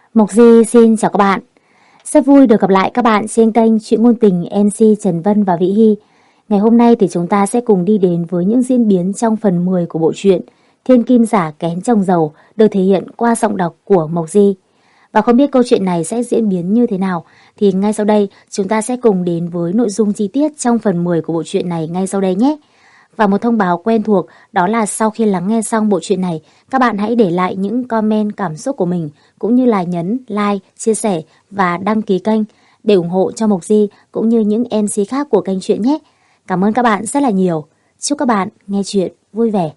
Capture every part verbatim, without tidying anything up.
Mộc Di xin chào các bạn. Rất vui được gặp lại các bạn trên kênh Truyện Ngôn Tình em xê Trần Vân và Vĩ Hy. Ngày hôm nay thì chúng ta sẽ cùng đi đến với những diễn biến trong phần mười của bộ truyện Thiên Kim Giả Kén Chồng Giàu được thể hiện qua giọng đọc của Mộc Di. Và không biết câu chuyện này sẽ diễn biến như thế nào thì ngay sau đây chúng ta sẽ cùng đến với nội dung chi tiết trong phần mười của bộ truyện này ngay sau đây nhé. Và một thông báo quen thuộc đó là sau khi lắng nghe xong bộ truyện này, các bạn hãy để lại những comment cảm xúc của mình cũng như là nhấn like, chia sẻ và đăng ký kênh để ủng hộ cho Mộc Di cũng như những em xê khác của kênh truyện nhé. Cảm ơn các bạn rất là nhiều. Chúc các bạn nghe truyện vui vẻ.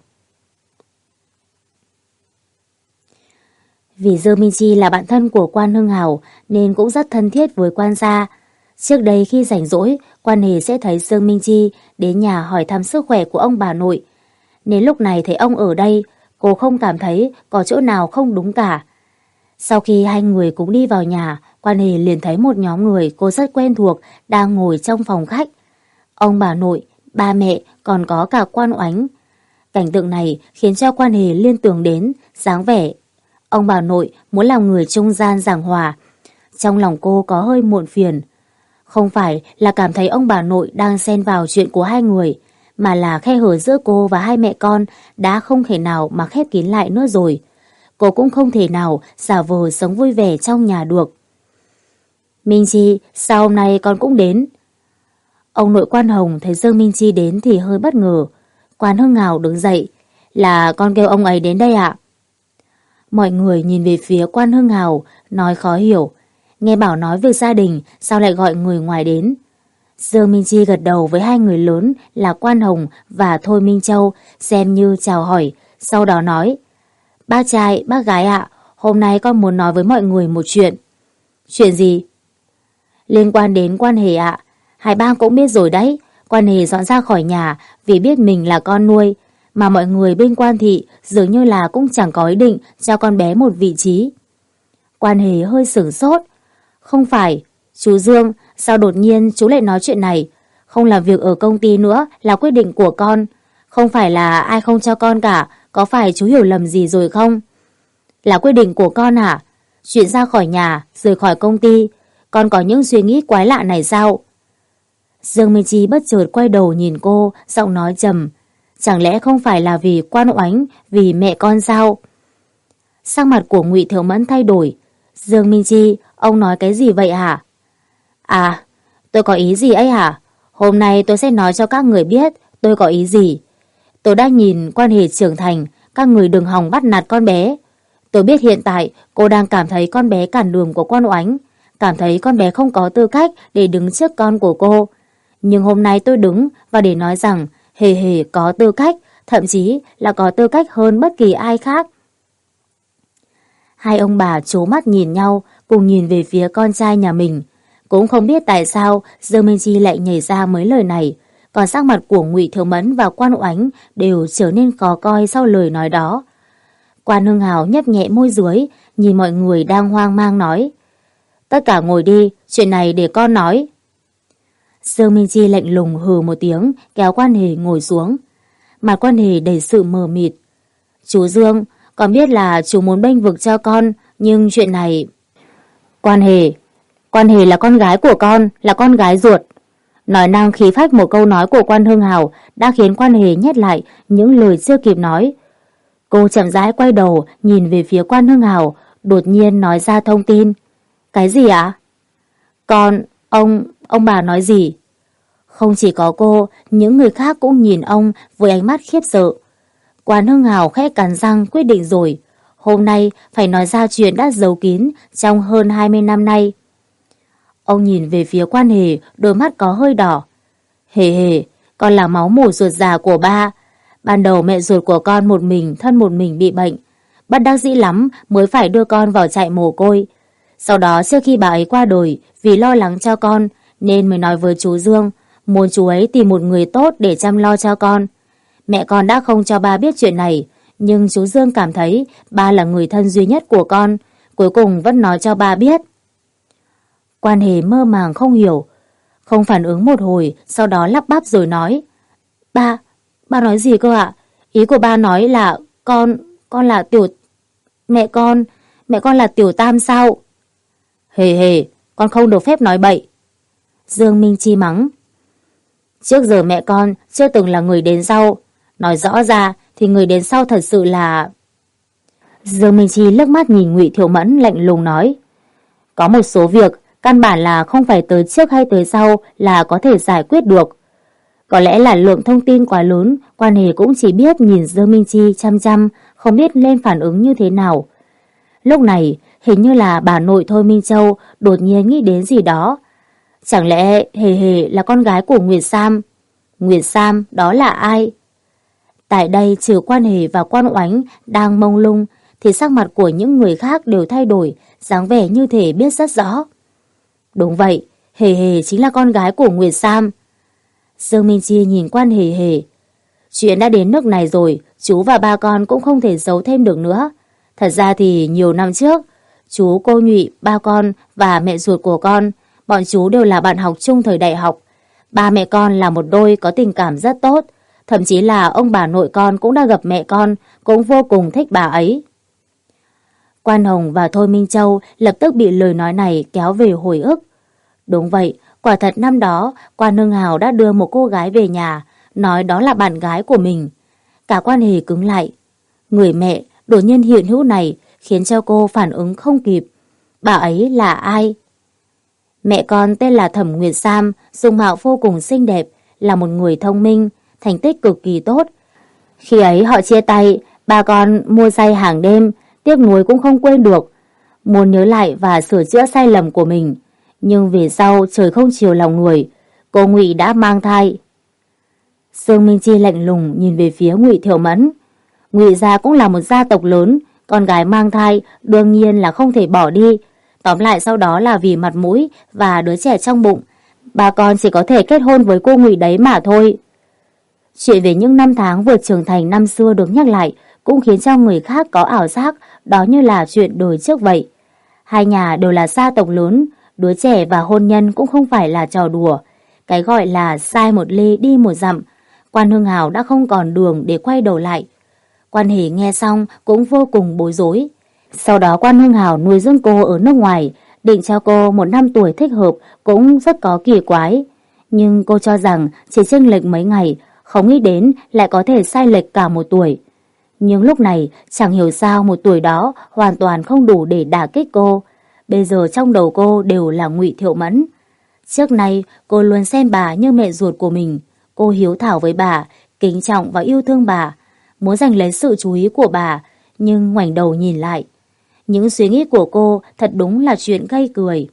Vì Dương Minh Chi là bạn thân của Quan Hưng Hào nên cũng rất thân thiết với Quan gia. Trước đây khi rảnh rỗi, Quan Hề sẽ thấy Dương Minh Chi đến nhà hỏi thăm sức khỏe của ông bà nội. Nên lúc này thấy ông ở đây, cô không cảm thấy có chỗ nào không đúng cả. Sau khi hai người cũng đi vào nhà, Quan Hề liền thấy một nhóm người cô rất quen thuộc đang ngồi trong phòng khách. Ông bà nội, ba mẹ còn có cả Quan Oánh. Cảnh tượng này khiến cho Quan Hề liên tưởng đến dáng vẻ ông bà nội muốn làm người trung gian giảng hòa. Trong lòng cô có hơi muộn phiền. Không phải là cảm thấy ông bà nội đang xen vào chuyện của hai người, mà là khe hở giữa cô và hai mẹ con đã không thể nào mà khép kín lại nữa rồi. Cô cũng không thể nào giả vờ sống vui vẻ trong nhà được. Minh Chi, sao hôm nay con cũng đến? Ông nội Quan Hồng thấy Dương Minh Chi đến thì hơi bất ngờ. Quan Hưng Hào đứng dậy. Là con kêu ông ấy đến đây ạ? Mọi người nhìn về phía Quan Hưng Hào, nói khó hiểu. Nghe bảo nói việc gia đình, sao lại gọi người ngoài đến? Dương Minh Chi gật đầu với hai người lớn là Quan Hồng và Thôi Minh Châu, xem như chào hỏi, sau đó nói. Bác trai, bác gái ạ, hôm nay con muốn nói với mọi người một chuyện. Chuyện gì? Liên quan đến Quan Hề ạ. Hai ba cũng biết rồi đấy, Quan Hề dọn ra khỏi nhà vì biết mình là con nuôi, mà mọi người bên Quan thị dường như là cũng chẳng có ý định cho con bé một vị trí. Quan Hề hơi sửng sốt. Không phải, chú Dương, sao đột nhiên chú lại nói chuyện này? Không làm việc ở công ty nữa là quyết định của con. Không phải là ai không cho con cả, có phải chú hiểu lầm gì rồi không? Là quyết định của con hả? Chuyện ra khỏi nhà, rời khỏi công ty, con có những suy nghĩ quái lạ này sao? Dương Minh Chi bất chợt quay đầu nhìn cô, giọng nói trầm. Chẳng lẽ không phải là vì Quan Oánh, vì mẹ con sao? Sắc mặt của Ngụy Thiệu Mẫn thay đổi. Dương Minh Chi, ông nói cái gì vậy hả? À, tôi có ý gì ấy hả? Hôm nay tôi sẽ nói cho các người biết tôi có ý gì. Tôi đã nhìn Quan Hề trưởng thành, các người đừng hòng bắt nạt con bé. Tôi biết hiện tại cô đang cảm thấy con bé cản đường của Quan Oánh, cảm thấy con bé không có tư cách để đứng trước con của cô. Nhưng hôm nay tôi đứng và để nói rằng Hề Hề có tư cách, thậm chí là có tư cách hơn bất kỳ ai khác. Hai ông bà trố mắt nhìn nhau, cùng nhìn về phía con trai nhà mình. Cũng không biết tại sao Dương Minh Chi lại nhảy ra mấy lời này, còn sắc mặt của Ngụy Thiệu Mẫn và Quan Oánh đều trở nên khó coi sau lời nói đó. Quan Hưng Hào nhấp nhẹ môi dưới, nhìn mọi người đang hoang mang nói. Tất cả ngồi đi, chuyện này để con nói. Dương Minh Chi lạnh lùng hừ một tiếng, kéo Quan Hề ngồi xuống. Mặt Quan Hề đầy sự mờ mịt. Chú Dương, con biết là chú muốn bênh vực cho con, nhưng chuyện này... Quan Hề, Quan Hề là con gái của con, là con gái ruột. Nói năng khí phách một câu nói của Quan Hưng Hào đã khiến Quan Hề nhét lại những lời chưa kịp nói. Cô chậm rãi quay đầu nhìn về phía Quan Hưng Hào, đột nhiên nói ra thông tin. Cái gì ạ? Con, ông, ông bà nói gì? Không chỉ có cô, những người khác cũng nhìn ông với ánh mắt khiếp sợ. Quan Hưng Hào khẽ cắn răng quyết định rồi. Hôm nay phải nói ra chuyện đã giấu kín trong hơn hai mươi năm nay. Ông nhìn về phía Quan Hề, đôi mắt có hơi đỏ. Hề Hề, con là máu mủ ruột già của ba. Ban đầu mẹ ruột của con một mình, thân một mình bị bệnh. Bất đắc dĩ lắm mới phải đưa con vào trại mồ côi. Sau đó trước khi bà ấy qua đời, vì lo lắng cho con, nên mới nói với chú Dương, muốn chú ấy tìm một người tốt để chăm lo cho con. Mẹ con đã không cho ba biết chuyện này, nhưng chú Dương cảm thấy ba là người thân duy nhất của con, cuối cùng vẫn nói cho ba biết. Quan Hề mơ màng không hiểu, không phản ứng một hồi, sau đó lắp bắp rồi nói. Ba, ba nói gì cơ ạ? Ý của ba nói là con, con là tiểu... Mẹ con, mẹ con là Tiểu Tam sao? Hề hề, con không được phép nói bậy. Dương Minh Chi mắng. Trước giờ mẹ con chưa từng là người đến sau. Nói rõ ra thì người đến sau thật sự là... Dương Minh Chi liếc mắt nhìn Ngụy Thiệu Mẫn lạnh lùng nói. Có một số việc căn bản là không phải tới trước hay tới sau là có thể giải quyết được. Có lẽ là lượng thông tin quá lớn, Quan Hề cũng chỉ biết nhìn Dương Minh Chi chăm chăm, không biết lên phản ứng như thế nào. Lúc này, hình như là bà nội Thôi Minh Châu đột nhiên nghĩ đến gì đó. Chẳng lẽ Hề Hề là con gái của Nguyệt Sam? Nguyệt Sam đó là ai? Tại đây trừ Quan Hề và Quan Oánh đang mông lung, thì sắc mặt của những người khác đều thay đổi, dáng vẻ như thể biết rất rõ. Đúng vậy, Hề Hề chính là con gái của Nguyệt Sam. Dương Minh Chi nhìn Quan Hề Hề. Chuyện đã đến nước này rồi, chú và ba con cũng không thể giấu thêm được nữa. Thật ra thì nhiều năm trước, chú, cô Nhụy, ba con và mẹ ruột của con, bọn chú đều là bạn học chung thời đại học. Ba mẹ con là một đôi có tình cảm rất tốt. Thậm chí là ông bà nội con cũng đã gặp mẹ con, cũng vô cùng thích bà ấy. Quan Hồng và Thôi Minh Châu lập tức bị lời nói này kéo về hồi ức. Đúng vậy, quả thật năm đó, Quan Hưng Hào đã đưa một cô gái về nhà, nói đó là bạn gái của mình. Cả Quan Hề cứng lại. Người mẹ đột nhiên hiện hữu này khiến cho cô phản ứng không kịp. Bà ấy là ai? Mẹ con tên là Thẩm Nguyệt Sam, dung mạo vô cùng xinh đẹp, là một người thông minh, thành tích cực kỳ tốt. Khi ấy họ chia tay, ba con mua say hàng đêm, tiếc nuối cũng không quên được. Muốn nhớ lại và sửa chữa sai lầm của mình. Nhưng về sau trời không chiều lòng người, cô Ngụy đã mang thai. Dương Minh Chi lạnh lùng nhìn về phía Ngụy Thiệu Mẫn. Ngụy gia cũng là một gia tộc lớn, con gái mang thai đương nhiên là không thể bỏ đi. Tóm lại sau đó là vì mặt mũi và đứa trẻ trong bụng, bà con chỉ có thể kết hôn với cô Ngụy đấy mà thôi. Chuyện về những năm tháng vượt trưởng thành năm xưa được nhắc lại cũng khiến cho người khác có ảo giác đó như là chuyện đời trước vậy. Hai nhà đều là gia tộc lớn, đứa trẻ và hôn nhân cũng không phải là trò đùa. Cái gọi là sai một ly đi một dặm, Quan Hưng Hào đã không còn đường để quay đầu lại. Quan Hề nghe xong cũng vô cùng bối rối. Sau đó Quan Hưng Hào nuôi dưỡng cô ở nước ngoài, định cho cô một năm tuổi thích hợp cũng rất có kỳ quái. Nhưng cô cho rằng chỉ chênh lệch mấy ngày, không nghĩ đến lại có thể sai lệch cả một tuổi. Nhưng lúc này chẳng hiểu sao một tuổi đó hoàn toàn không đủ để đả kích cô. Bây giờ trong đầu cô đều là Ngụy Thiệu Mẫn. Trước nay cô luôn xem bà như mẹ ruột của mình. Cô hiếu thảo với bà, kính trọng và yêu thương bà, muốn giành lấy sự chú ý của bà, nhưng ngoảnh đầu nhìn lại. Những suy nghĩ của cô thật đúng là chuyện gây cười.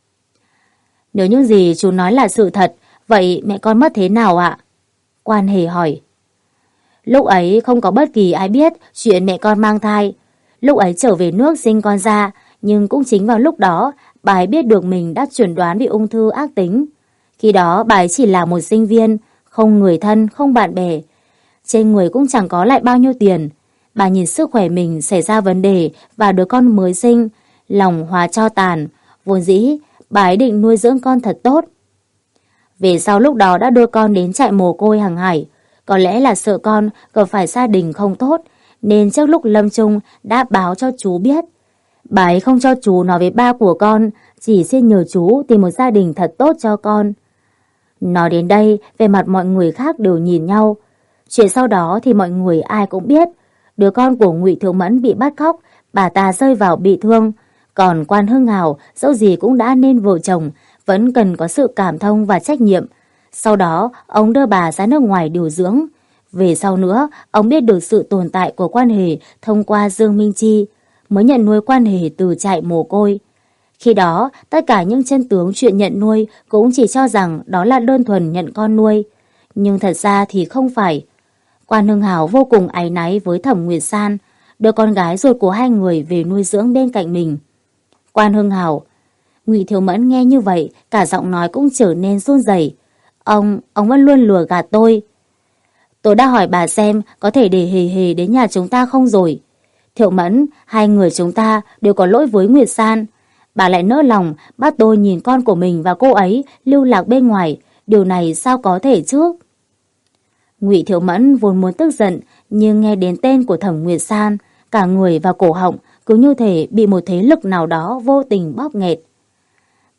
Nếu những gì chú nói là sự thật, vậy mẹ con mất thế nào ạ? Quan Hề hỏi. Lúc ấy không có bất kỳ ai biết chuyện mẹ con mang thai. Lúc ấy trở về nước sinh con ra, nhưng cũng chính vào lúc đó bà ấy biết được mình đã chuẩn đoán bị ung thư ác tính. Khi đó bà ấy chỉ là một sinh viên, không người thân, không bạn bè. Trên người cũng chẳng có lại bao nhiêu tiền. Bà nhìn sức khỏe mình xảy ra vấn đề và đứa con mới sinh, lòng hóa cho tàn. Vốn dĩ, bà ấy định nuôi dưỡng con thật tốt. Về sau lúc đó đã đưa con đến trại mồ côi hàng hải. Có lẽ là sợ con gặp phải gia đình không tốt, nên trước lúc lâm chung đã báo cho chú biết. Bà ấy không cho chú nói với ba của con, chỉ xin nhờ chú tìm một gia đình thật tốt cho con. Nói đến đây, về mặt mọi người khác đều nhìn nhau. Chuyện sau đó thì mọi người ai cũng biết. Đứa con của Ngụy Thiệu Mẫn bị bắt cóc, bà ta rơi vào bị thương. Còn Quan Hưng Hào, dẫu gì cũng đã nên vợ chồng, vẫn cần có sự cảm thông và trách nhiệm. Sau đó, ông đưa bà ra nước ngoài điều dưỡng. Về sau nữa, ông biết được sự tồn tại của Quan Hề thông qua Dương Minh Chi, mới nhận nuôi Quan Hề từ trại mồ côi. Khi đó, tất cả những chân tướng chuyện nhận nuôi cũng chỉ cho rằng đó là đơn thuần nhận con nuôi. Nhưng thật ra thì không phải. Quan Hưng Hào vô cùng áy náy với Thẩm Nguyệt San, đưa con gái ruột của hai người về nuôi dưỡng bên cạnh mình. Quan Hưng Hào. Ngụy Thiệu Mẫn nghe như vậy, cả giọng nói cũng trở nên run rẩy. Ông, ông vẫn luôn lừa gạt tôi. Tôi đã hỏi bà xem có thể để Hề Hề đến nhà chúng ta không rồi. Thiệu Mẫn, hai người chúng ta đều có lỗi với Nguyệt San. Bà lại nỡ lòng bắt tôi nhìn con của mình và cô ấy lưu lạc bên ngoài. Điều này sao có thể chứ? Ngụy Thiệu Mẫn vốn muốn tức giận, nhưng nghe đến tên của Thẩm Nguyệt San, cả người và cổ họng cứ như thể bị một thế lực nào đó vô tình bóp nghẹt.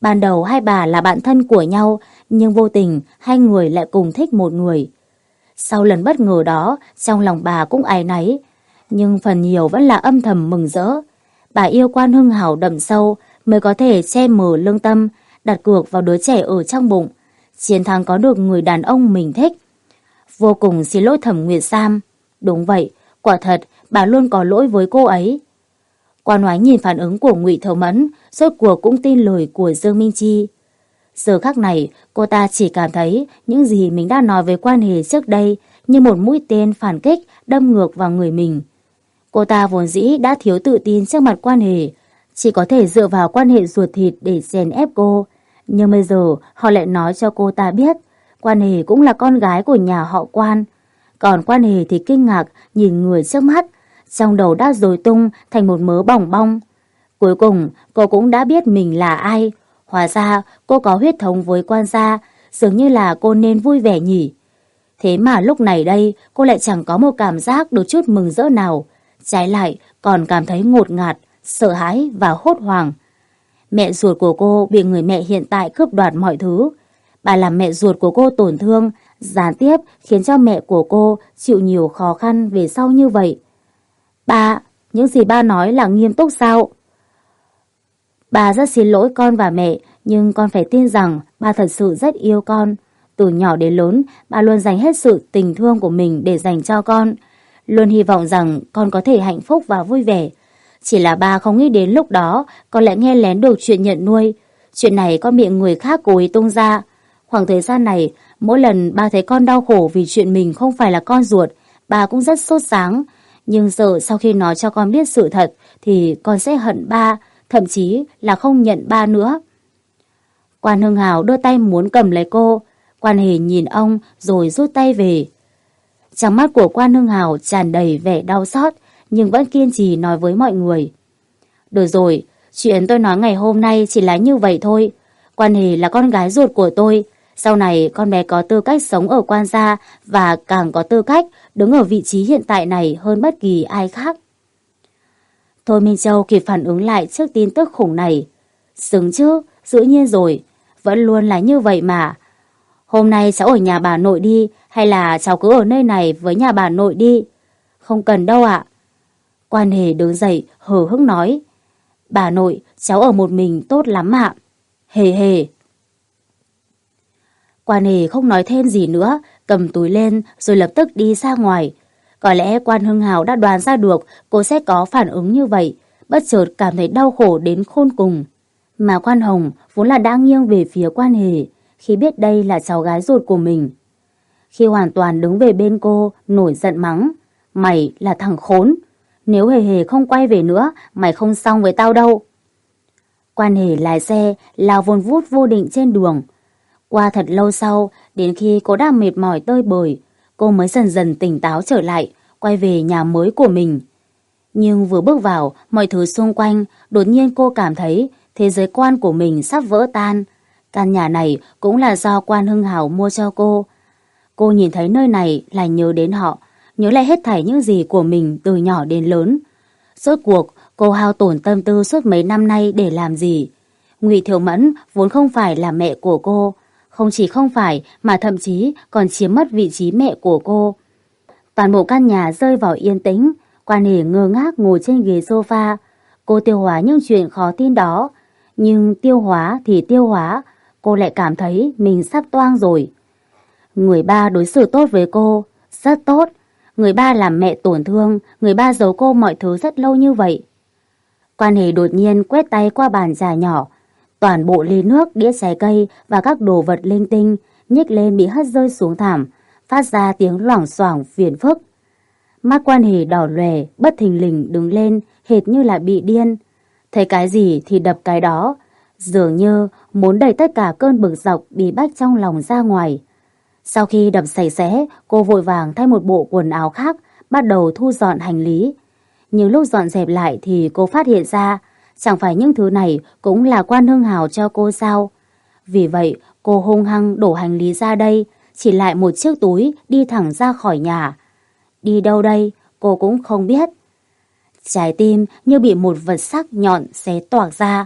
Ban đầu hai bà là bạn thân của nhau, nhưng vô tình hai người lại cùng thích một người. Sau lần bất ngờ đó, trong lòng bà cũng áy náy, nhưng phần nhiều vẫn là âm thầm mừng rỡ. Bà yêu Quan Hưng Hào đậm sâu mới có thể che mờ lương tâm, đặt cược vào đứa trẻ ở trong bụng, chiến thắng có được người đàn ông mình thích. Vô cùng xin lỗi Thẩm Nguyệt Sam. Đúng vậy, quả thật bà luôn có lỗi với cô ấy. Quan Hoái nhìn phản ứng của Ngụy Thiệu Mẫn, rốt cuộc cũng tin lời của Dương Minh Chi. Giờ khắc này, cô ta chỉ cảm thấy những gì mình đã nói về quan hệ trước đây như một mũi tên phản kích đâm ngược vào người mình. Cô ta vốn dĩ đã thiếu tự tin trước mặt quan hệ, chỉ có thể dựa vào quan hệ ruột thịt để chèn ép cô. Nhưng bây giờ họ lại nói cho cô ta biết Quan Hề cũng là con gái của nhà họ Quan. Còn Quan Hề thì kinh ngạc nhìn người trước mắt, trong đầu đã rối tung thành một mớ bòng bong. Cuối cùng cô cũng đã biết mình là ai. Hóa ra cô có huyết thống với Quan gia, dường như là cô nên vui vẻ nhỉ. Thế mà lúc này đây cô lại chẳng có một cảm giác được chút mừng rỡ nào. Trái lại còn cảm thấy ngột ngạt, sợ hãi và hốt hoảng. Mẹ ruột của cô bị người mẹ hiện tại cướp đoạt mọi thứ. Bà làm mẹ ruột của cô tổn thương, gián tiếp khiến cho mẹ của cô chịu nhiều khó khăn về sau như vậy. Ba, những gì ba nói là nghiêm túc sao? Ba rất xin lỗi con và mẹ, nhưng con phải tin rằng ba thật sự rất yêu con. Từ nhỏ đến lớn, ba luôn dành hết sự tình thương của mình để dành cho con. Luôn hy vọng rằng con có thể hạnh phúc và vui vẻ. Chỉ là ba không nghĩ đến lúc đó con lại nghe lén được chuyện nhận nuôi. Chuyện này con bị người khác cố ý tung ra. Khoảng thời gian này, mỗi lần ba thấy con đau khổ vì chuyện mình không phải là con ruột, ba cũng rất sốt sáng. Nhưng giờ sau khi nói cho con biết sự thật thì con sẽ hận ba, thậm chí là không nhận ba nữa. Quan Hưng Hào đưa tay muốn cầm lấy cô. Quan Hề nhìn ông rồi rút tay về. Trong mắt của Quan Hưng Hào tràn đầy vẻ đau xót, nhưng vẫn kiên trì nói với mọi người. Được rồi, chuyện tôi nói ngày hôm nay chỉ là như vậy thôi. Quan Hề là con gái ruột của tôi. Sau này con bé có tư cách sống ở Quan gia và càng có tư cách đứng ở vị trí hiện tại này hơn bất kỳ ai khác. Thôi Minh Châu kịp phản ứng lại trước tin tức khủng này. Xứng chứ, dĩ nhiên rồi, vẫn luôn là như vậy mà. Hôm nay cháu ở nhà bà nội đi, hay là cháu cứ ở nơi này với nhà bà nội đi? Không cần đâu ạ. Quan Hề đứng dậy hờ hững nói. Bà nội, cháu ở một mình tốt lắm ạ. Hề hề. Quan Hề không nói thêm gì nữa, cầm túi lên rồi lập tức đi ra ngoài. Có lẽ Quan Hưng Hào đã đoán ra được cô sẽ có phản ứng như vậy, bất chợt cảm thấy đau khổ đến khôn cùng. Mà Quan Hồng vốn là đã nghiêng về phía Quan Hề khi biết đây là cháu gái ruột của mình. Khi hoàn toàn đứng về bên cô, nổi giận mắng. Mày là thằng khốn. Nếu Hề Hề không quay về nữa, mày không xong với tao đâu. Quan Hề lái xe, lao vun vút vô định trên đường. Qua thật lâu sau, đến khi cô đã mệt mỏi tơi bời, cô mới dần dần tỉnh táo trở lại, quay về nhà mới của mình. Nhưng vừa bước vào, mọi thứ xung quanh, đột nhiên cô cảm thấy thế giới quan của mình sắp vỡ tan. Căn nhà này cũng là do Quan Hưng Hào mua cho cô. Cô nhìn thấy nơi này là nhớ đến họ, nhớ lại hết thảy những gì của mình từ nhỏ đến lớn. Rốt cuộc, cô hao tổn tâm tư suốt mấy năm nay để làm gì? Ngụy Thiệu Mẫn vốn không phải là mẹ của cô. Không chỉ không phải mà thậm chí còn chiếm mất vị trí mẹ của cô. Toàn bộ căn nhà rơi vào yên tĩnh. Quan Hề ngơ ngác ngồi trên ghế sofa. Cô tiêu hóa những chuyện khó tin đó. Nhưng tiêu hóa thì tiêu hóa, cô lại cảm thấy mình sắp toang rồi. Người ba đối xử tốt với cô, rất tốt. Người ba làm mẹ tổn thương, người ba giấu cô mọi thứ rất lâu như vậy. Quan Hề đột nhiên quét tay qua bàn trà nhỏ. Toàn bộ ly nước, đĩa trái cây và các đồ vật linh tinh nhích lên bị hất rơi xuống thảm, phát ra tiếng loảng xoảng phiền phức. Mắt Quan Hề đỏ lòe, bất thình lình đứng lên, hệt như là bị điên. Thấy cái gì thì đập cái đó, dường như muốn đẩy tất cả cơn bực dọc bí bách trong lòng ra ngoài. Sau khi đập sạch sẽ, cô vội vàng thay một bộ quần áo khác, bắt đầu thu dọn hành lý. Nhưng lúc dọn dẹp lại thì cô phát hiện ra, chẳng phải những thứ này cũng là Quan Hưng Hào cho cô sao? Vì vậy, cô hung hăng đổ hành lý ra đây, chỉ lại một chiếc túi đi thẳng ra khỏi nhà. Đi đâu đây, cô cũng không biết. Trái tim như bị một vật sắc nhọn xé toạc ra.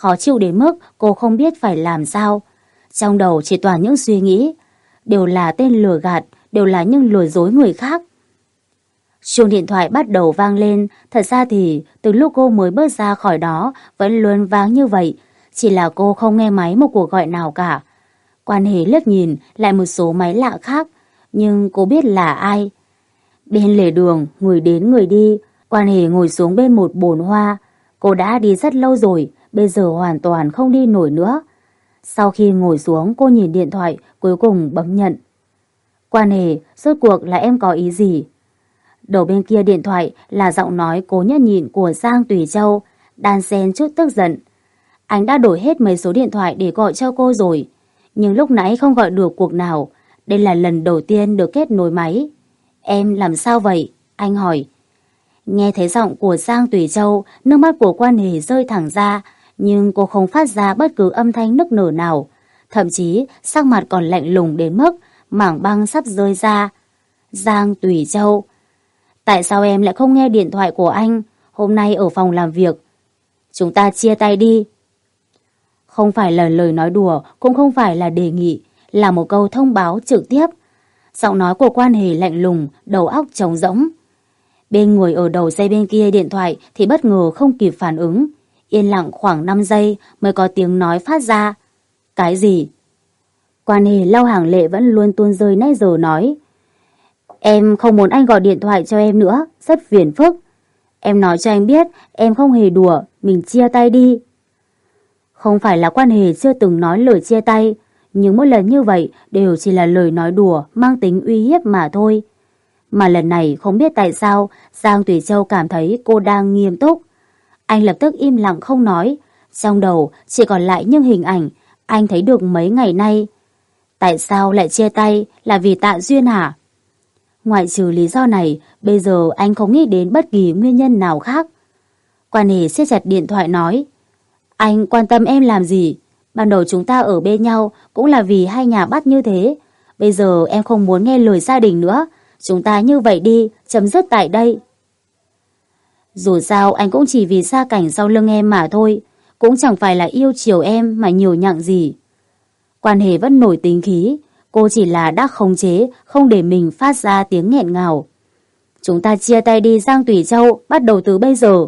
Khó chịu đến mức cô không biết phải làm sao. Trong đầu chỉ toàn những suy nghĩ. Đều là tên lừa gạt, đều là những lừa dối người khác. Chuông điện thoại bắt đầu vang lên. Thật ra thì từ lúc cô mới bước ra khỏi đó vẫn luôn vang như vậy. Chỉ là cô không nghe máy một cuộc gọi nào cả. Quan Hề lướt nhìn lại một số máy lạ khác, nhưng cô biết là ai. Bên lề đường, người đến người đi. Quan Hề ngồi xuống bên một bồn hoa. Cô đã đi rất lâu rồi, bây giờ hoàn toàn không đi nổi nữa. Sau khi ngồi xuống, cô nhìn điện thoại, cuối cùng bấm nhận. Quan Hề, rốt cuộc là em có ý gì? Đầu bên kia điện thoại là giọng nói cố nhẫn nhịn của Giang Tùy Châu, đan xen chút tức giận. Anh đã đổi hết mấy số điện thoại để gọi cho cô rồi, nhưng lúc nãy không gọi được cuộc nào. Đây là lần đầu tiên được kết nối máy. Em làm sao vậy? Anh hỏi. Nghe thấy giọng của Giang Tùy Châu, nước mắt của Quan Hề rơi thẳng ra, nhưng cô không phát ra bất cứ âm thanh nức nở nào. Thậm chí sắc mặt còn lạnh lùng đến mức mảng băng sắp rơi ra. Giang Tùy Châu, tại sao em lại không nghe điện thoại của anh? Hôm nay ở phòng làm việc, chúng ta chia tay đi. Không phải là lời nói đùa, cũng không phải là đề nghị, là một câu thông báo trực tiếp. Giọng nói của Quan Hề lạnh lùng, đầu óc trống rỗng. Bên người ở đầu dây bên kia điện thoại thì bất ngờ không kịp phản ứng. Yên lặng khoảng năm giây mới có tiếng nói phát ra. Cái gì? Quan Hề lau hàng lệ vẫn luôn tuôn rơi nãy giờ nói. Em không muốn anh gọi điện thoại cho em nữa, rất phiền phức. Em nói cho anh biết, em không hề đùa, mình chia tay đi. Không phải là Quan Hề chưa từng nói lời chia tay, nhưng mỗi lần như vậy đều chỉ là lời nói đùa mang tính uy hiếp mà thôi. Mà lần này không biết tại sao Giang Tùy Châu cảm thấy cô đang nghiêm túc. Anh lập tức im lặng không nói, trong đầu chỉ còn lại những hình ảnh anh thấy được mấy ngày nay. Tại sao lại chia tay, là vì Tạ Duyên hả? Ngoại trừ lý do này, bây giờ anh không nghĩ đến bất kỳ nguyên nhân nào khác. Quan Hề siết chặt điện thoại nói. Anh quan tâm em làm gì? Ban đầu chúng ta ở bên nhau cũng là vì hai nhà bắt như thế. Bây giờ em không muốn nghe lời gia đình nữa. Chúng ta như vậy đi, chấm dứt tại đây. Dù sao anh cũng chỉ vì xa cảnh sau lưng em mà thôi. Cũng chẳng phải là yêu chiều em mà nhiều nhặng gì. Quan Hề vẫn nổi tính khí. Cô chỉ là đã khống chế, không để mình phát ra tiếng nghẹn ngào. Chúng ta chia tay đi Giang Tùy Châu, bắt đầu từ bây giờ.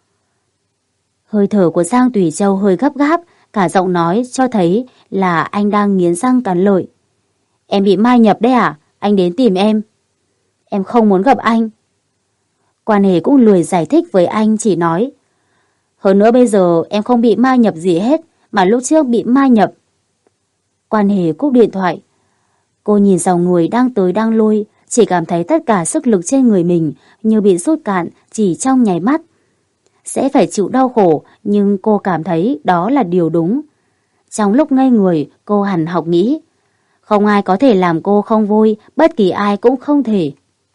Hơi thở của Giang Tùy Châu hơi gấp gáp, cả giọng nói cho thấy là anh đang nghiến răng cắn lợi. Em bị mai nhập đấy à? Anh đến tìm em. Em không muốn gặp anh. Quan Hề cũng lười giải thích với anh, chỉ nói. Hơn nữa bây giờ em không bị mai nhập gì hết, mà lúc trước bị mai nhập. Quan Hề cúp điện thoại. Cô nhìn dòng người đang tới đang lui, chỉ cảm thấy tất cả sức lực trên người mình như bị rút cạn chỉ trong nháy mắt. Sẽ phải chịu đau khổ, nhưng cô cảm thấy đó là điều đúng. Trong lúc ngây người, cô hằn học nghĩ. Không ai có thể làm cô không vui, bất kỳ ai cũng không thể.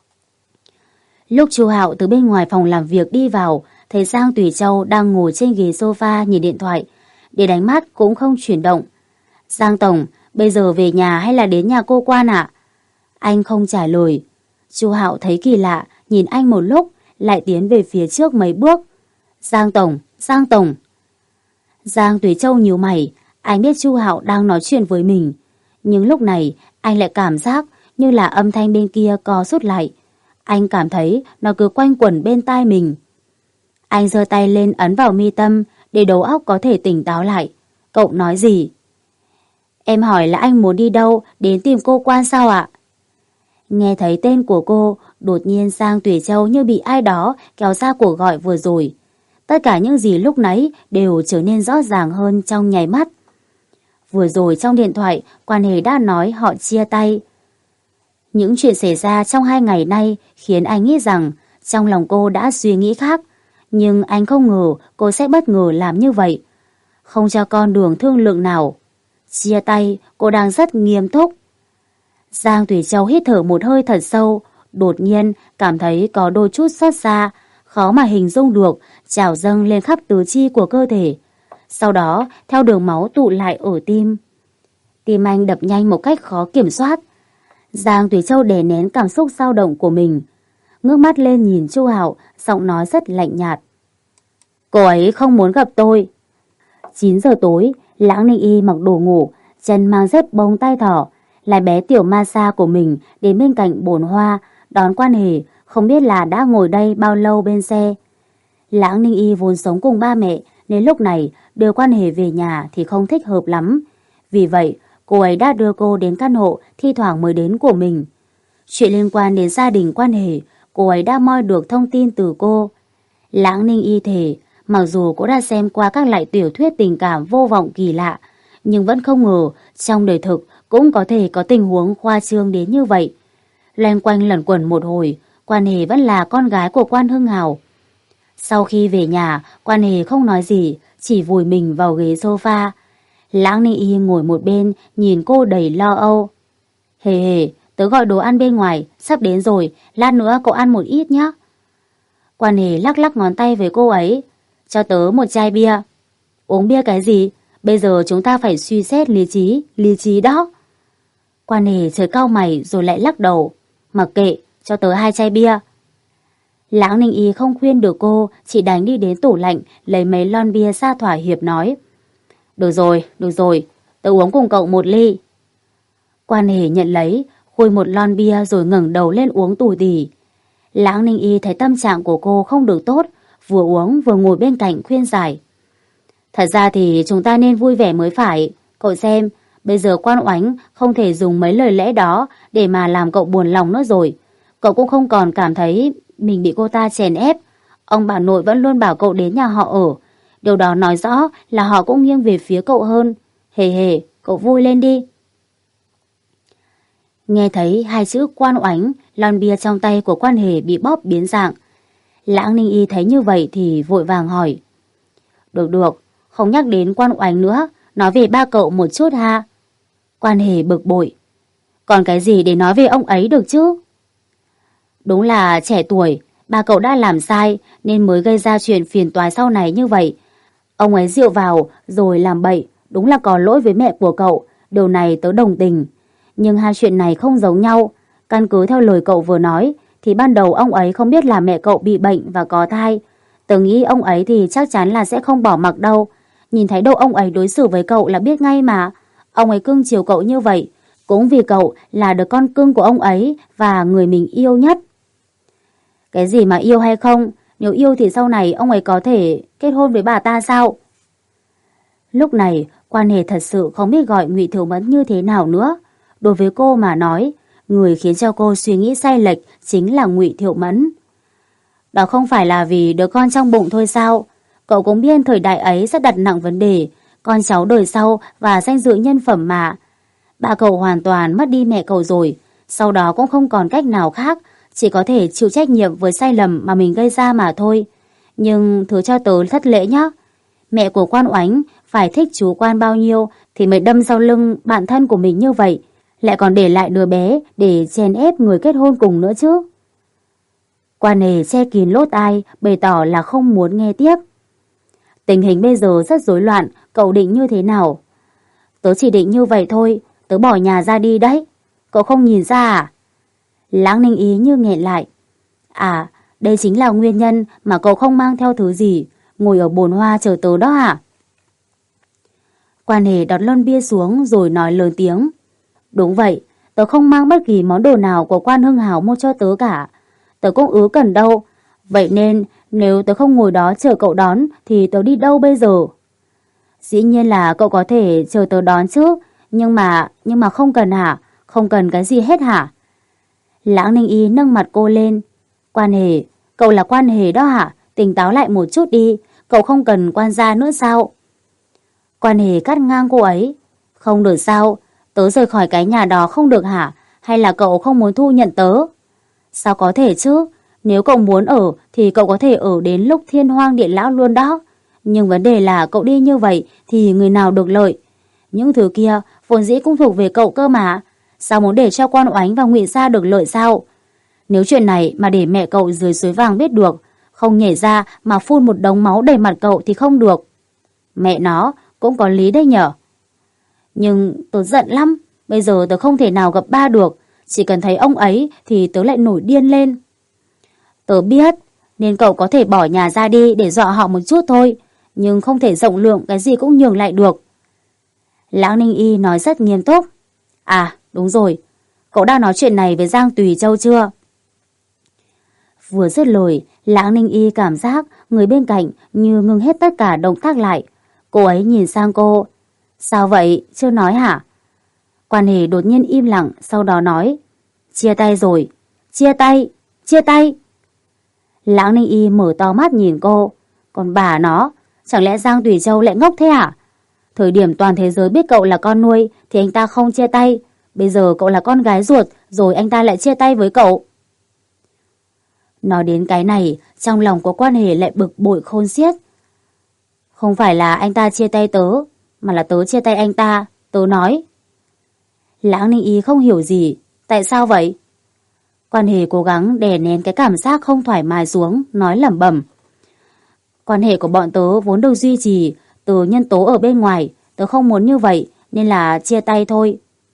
Lúc Chu Hạo từ bên ngoài phòng làm việc đi vào, thấy Giang Tùy Châu đang ngồi trên ghế sofa nhìn điện thoại, để đánh mắt cũng không chuyển động. Giang Tổng, bây giờ về nhà hay là đến nhà cô Quan ạ? Anh không trả lời. Chu Hạo thấy kỳ lạ, nhìn anh một lúc, lại tiến về phía trước mấy bước. Giang Tổng, Giang Tổng. Giang Tùy Châu nhíu mày, anh biết Chu Hạo đang nói chuyện với mình. Nhưng lúc này, anh lại cảm giác như là âm thanh bên kia co rút lại. Anh cảm thấy nó cứ quanh quẩn bên tai mình. Anh giơ tay lên ấn vào mi tâm để đầu óc có thể tỉnh táo lại. Cậu nói gì? Em hỏi là anh muốn đi đâu, đến tìm cô Quan sao ạ? Nghe thấy tên của cô, đột nhiên Giang Tùy Châu như bị ai đó kéo ra cuộc gọi vừa rồi. Tất cả những gì lúc nãy đều trở nên rõ ràng hơn trong nháy mắt. Vừa rồi trong điện thoại, Quan Hề đã nói họ chia tay. Những chuyện xảy ra trong hai ngày nay khiến anh nghĩ rằng trong lòng cô đã suy nghĩ khác. Nhưng anh không ngờ cô sẽ bất ngờ làm như vậy. Không cho con đường thương lượng nào. Chia tay, cô đang rất nghiêm túc. Giang Tùy Châu hít thở một hơi thật sâu, đột nhiên cảm thấy có đôi chút xót xa, khó mà hình dung được, trào dâng lên khắp tứ chi của cơ thể. Sau đó, theo đường máu tụ lại ở tim. Tim anh đập nhanh một cách khó kiểm soát. Giang Tùy Châu đè nén cảm xúc dao động của mình. Ngước mắt lên nhìn Chu Hạo, giọng nói rất lạnh nhạt. Cô ấy không muốn gặp tôi. chín giờ tối, Lãng Ninh Y mặc đồ ngủ, chân mang dép bông tai thỏ, lại bé tiểu ma sa của mình đến bên cạnh bồn hoa, đón Quan Hề, không biết là đã ngồi đây bao lâu bên xe. Lãng Ninh Y vốn sống cùng ba mẹ, nên lúc này đưa Quan Hề về nhà thì không thích hợp lắm. Vì vậy, cô ấy đã đưa cô đến căn hộ thi thoảng mới đến của mình. Chuyện liên quan đến gia đình Quan Hề, cô ấy đã moi được thông tin từ cô. Lãng Ninh Y thề, mặc dù cô đã xem qua các loại tiểu thuyết tình cảm vô vọng kỳ lạ, nhưng vẫn không ngờ trong đời thực cũng có thể có tình huống khoa trương đến như vậy. Loanh quanh lẩn quẩn một hồi, Quan Hề vẫn là con gái của Quan Hưng Hào. Sau khi về nhà, Quan Hề không nói gì, chỉ vùi mình vào ghế sofa. Lãng Ninh Y ngồi một bên, nhìn cô đầy lo âu. Hề hề, tớ gọi đồ ăn bên ngoài, sắp đến rồi, lát nữa cậu ăn một ít nhé. Quan Hề lắc lắc ngón tay với cô ấy. Cho tớ một chai bia. Uống bia cái gì? Bây giờ chúng ta phải suy xét lý trí, lý trí đó. Quan Hề chợt cau mày rồi lại lắc đầu. Mặc kệ, cho tớ hai chai bia. Lãng Ninh Y không khuyên được cô, chỉ đành đi đến tủ lạnh, lấy mấy lon bia ra thỏa hiệp nói. Được rồi, được rồi, tớ uống cùng cậu một ly. Quan Hề nhận lấy, khui một lon bia rồi ngẩng đầu lên uống tù tì. Lãng Ninh Y thấy tâm trạng của cô không được tốt, vừa uống vừa ngồi bên cạnh khuyên giải. Thật ra thì chúng ta nên vui vẻ mới phải. Cậu xem, bây giờ Quan Oánh không thể dùng mấy lời lẽ đó để mà làm cậu buồn lòng nữa rồi. Cậu cũng không còn cảm thấy mình bị cô ta chèn ép. Ông bà nội vẫn luôn bảo cậu đến nhà họ ở. Điều đó nói rõ là họ cũng nghiêng về phía cậu hơn. Hề hề, cậu vui lên đi. Nghe thấy hai chữ Quan Oánh, lon bia trong tay của Quan Hề bị bóp biến dạng. Lãng Ninh Y thấy như vậy thì vội vàng hỏi. Được được, không nhắc đến Quan Oánh nữa, nói về ba cậu một chút ha. Quan Hề bực bội. Còn cái gì để nói về ông ấy được chứ? Đúng là trẻ tuổi, ba cậu đã làm sai nên mới gây ra chuyện phiền toái sau này như vậy. Ông ấy rượu vào rồi làm bậy, đúng là có lỗi với mẹ của cậu, điều này tớ đồng tình. Nhưng hai chuyện này không giống nhau. Căn cứ theo lời cậu vừa nói thì ban đầu ông ấy không biết là mẹ cậu bị bệnh và có thai. Tớ nghĩ ông ấy thì chắc chắn là sẽ không bỏ mặc đâu. Nhìn thái độ ông ấy đối xử với cậu là biết ngay mà. Ông ấy cưng chiều cậu như vậy cũng vì cậu là đứa con cưng của ông ấy và người mình yêu nhất. Cái gì mà yêu hay không, nếu yêu thì sau này ông ấy có thể kết hôn với bà ta sao? Lúc này Quan Hề thật sự không biết gọi Ngụy Thiểu Mẫn như thế nào nữa. Đối với cô mà nói, người khiến cho cô suy nghĩ sai lệch chính là Ngụy Thiệu Mẫn. Đó không phải là vì đứa con trong bụng thôi sao? Cậu cũng biết thời đại ấy rất đặt nặng vấn đề con cháu đời sau và danh dự nhân phẩm mà. Bà cậu hoàn toàn mất đi mẹ cậu rồi, sau đó cũng không còn cách nào khác, chỉ có thể chịu trách nhiệm với sai lầm mà mình gây ra mà thôi. Nhưng thứ cho tớ thất lễ nhá. Mẹ của Quan Oánh phải thích chú Quan bao nhiêu thì mới đâm sau lưng bạn thân của mình như vậy, lại còn để lại đứa bé để chèn ép người kết hôn cùng nữa chứ. Quan Hề che kín lỗ tai, bày tỏ là không muốn nghe tiếp. Tình hình bây giờ rất rối loạn, cậu định như thế nào? Tớ chỉ định như vậy thôi, tớ bỏ nhà ra đi đấy. Cậu không nhìn ra à? Lãng Ninh ý như nghẹn lại. À, đây chính là nguyên nhân mà cậu không mang theo thứ gì, ngồi ở bồn hoa chờ tớ đó à? Quan Hề đặt lon bia xuống rồi nói lớn tiếng. Đúng vậy, tớ không mang bất kỳ món đồ nào của Quan Hưng Hào mua cho tớ cả. Tớ cũng ứ cần đâu. Vậy nên nếu tớ không ngồi đó chờ cậu đón thì tớ đi đâu bây giờ? Dĩ nhiên là cậu có thể chờ tớ đón chứ. Nhưng mà, nhưng mà không cần hả? Không cần cái gì hết hả? Lãng Ninh Y nâng mặt cô lên. Quan Hề, cậu là Quan Hề đó hả? Tỉnh táo lại một chút đi. Cậu không cần quan gia nữa sao? Quan Hề cắt ngang cô ấy. Không được sao? Tớ rời khỏi cái nhà đó không được hả? Hay là cậu không muốn thu nhận tớ? Sao có thể chứ? Nếu cậu muốn ở thì cậu có thể ở đến lúc thiên hoang địa lão luôn đó. Nhưng vấn đề là cậu đi như vậy thì người nào được lợi? Những thứ kia vốn dĩ cũng thuộc về cậu cơ mà. Sao muốn để cho Quan Oánh và Ngụy Gia được lợi sao? Nếu chuyện này mà để mẹ cậu dưới suối vàng biết được, không nhảy ra mà phun một đống máu đầy mặt cậu thì không được. Mẹ nó cũng có lý đấy nhở. Nhưng tớ giận lắm. Bây giờ tớ không thể nào gặp ba được. Chỉ cần thấy ông ấy thì tớ lại nổi điên lên. Tớ biết, nên cậu có thể bỏ nhà ra đi để dọa họ một chút thôi. nhưng không thể rộng lượng cái gì cũng nhường lại được. Lão Ninh Y nói rất nghiêm túc. À, đúng rồi, cậu đã nói chuyện này với Giang Tùy Châu chưa? Vừa dứt lời, Lão Ninh Y cảm giác người bên cạnh như ngừng hết tất cả động tác lại. Cô ấy nhìn sang cô. Sao vậy, chưa nói hả? Quan Hề đột nhiên im lặng, sau đó nói. Chia tay rồi, chia tay, chia tay. Lão Ninh Y mở to mắt nhìn cô. Còn bà nó, chẳng lẽ Giang Tùy Châu lại ngốc thế hả? Thời điểm toàn thế giới biết cậu là con nuôi thì anh ta không chia tay. Bây giờ cậu là con gái ruột, rồi anh ta lại chia tay với cậu. Nói đến cái này, trong lòng của Quan Hề lại bực bội khôn xiết. Không phải là anh ta chia tay tớ, mà là tớ chia tay anh ta, tớ nói. Lão Ninh Y không hiểu gì. Tại sao vậy? Quan Hề cố gắng đè nén cái cảm giác không thoải mái xuống, nói lẩm bẩm. Quan hệ của bọn tớ vốn được duy trì từ nhân tố ở bên ngoài, tớ không muốn như vậy nên là chia tay thôi.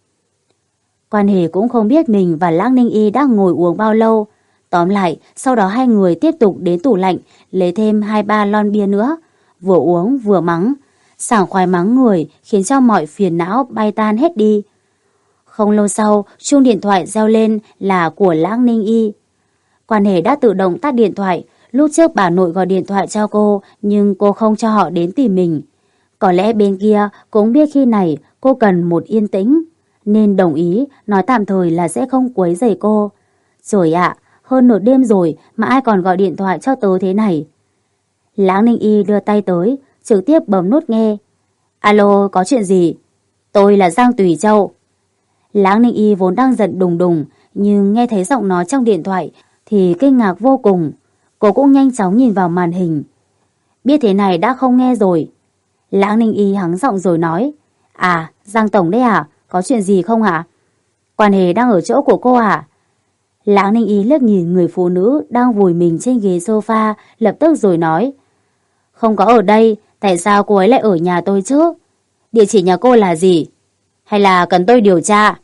Quan Hề cũng không biết mình và Lãng Ninh Y đã ngồi uống bao lâu. Tóm lại, sau đó hai người tiếp tục đến tủ lạnh lấy thêm hai ba lon bia nữa, vừa uống vừa mắng. Sảng khoái mắng người khiến cho mọi phiền não bay tan hết đi. Không lâu sau, chuông điện thoại reo lên là của Lãng Ninh Y. Quan Hề đã tự động tắt điện thoại. Lúc trước bà nội gọi điện thoại cho cô, nhưng cô không cho họ đến tìm mình. Có lẽ bên kia cũng biết khi này cô cần một yên tĩnh, nên đồng ý nói tạm thời là sẽ không quấy rầy cô. Trời ạ, hơn nửa đêm rồi mà ai còn gọi điện thoại cho tớ thế này. Lãng Ninh Y đưa tay tới, trực tiếp bấm nút nghe. Alo, có chuyện gì? Tôi là Giang Tùy Châu. Lãng Ninh Y vốn đang giận đùng đùng, nhưng nghe thấy giọng nói trong điện thoại thì kinh ngạc vô cùng. Cô cũng nhanh chóng nhìn vào màn hình. Biết thế này đã không nghe rồi. Lãng Ninh Y hắng giọng rồi nói. À, Giang Tổng đấy à? Có chuyện gì không ạ? Quan Hề đang ở chỗ của cô à? Lãng Ninh Y liếc nhìn người phụ nữ đang vùi mình trên ghế sofa, lập tức rồi nói. Không có ở đây, tại sao cô ấy lại ở nhà tôi chứ? Địa chỉ nhà cô là gì? Hay là cần tôi điều tra?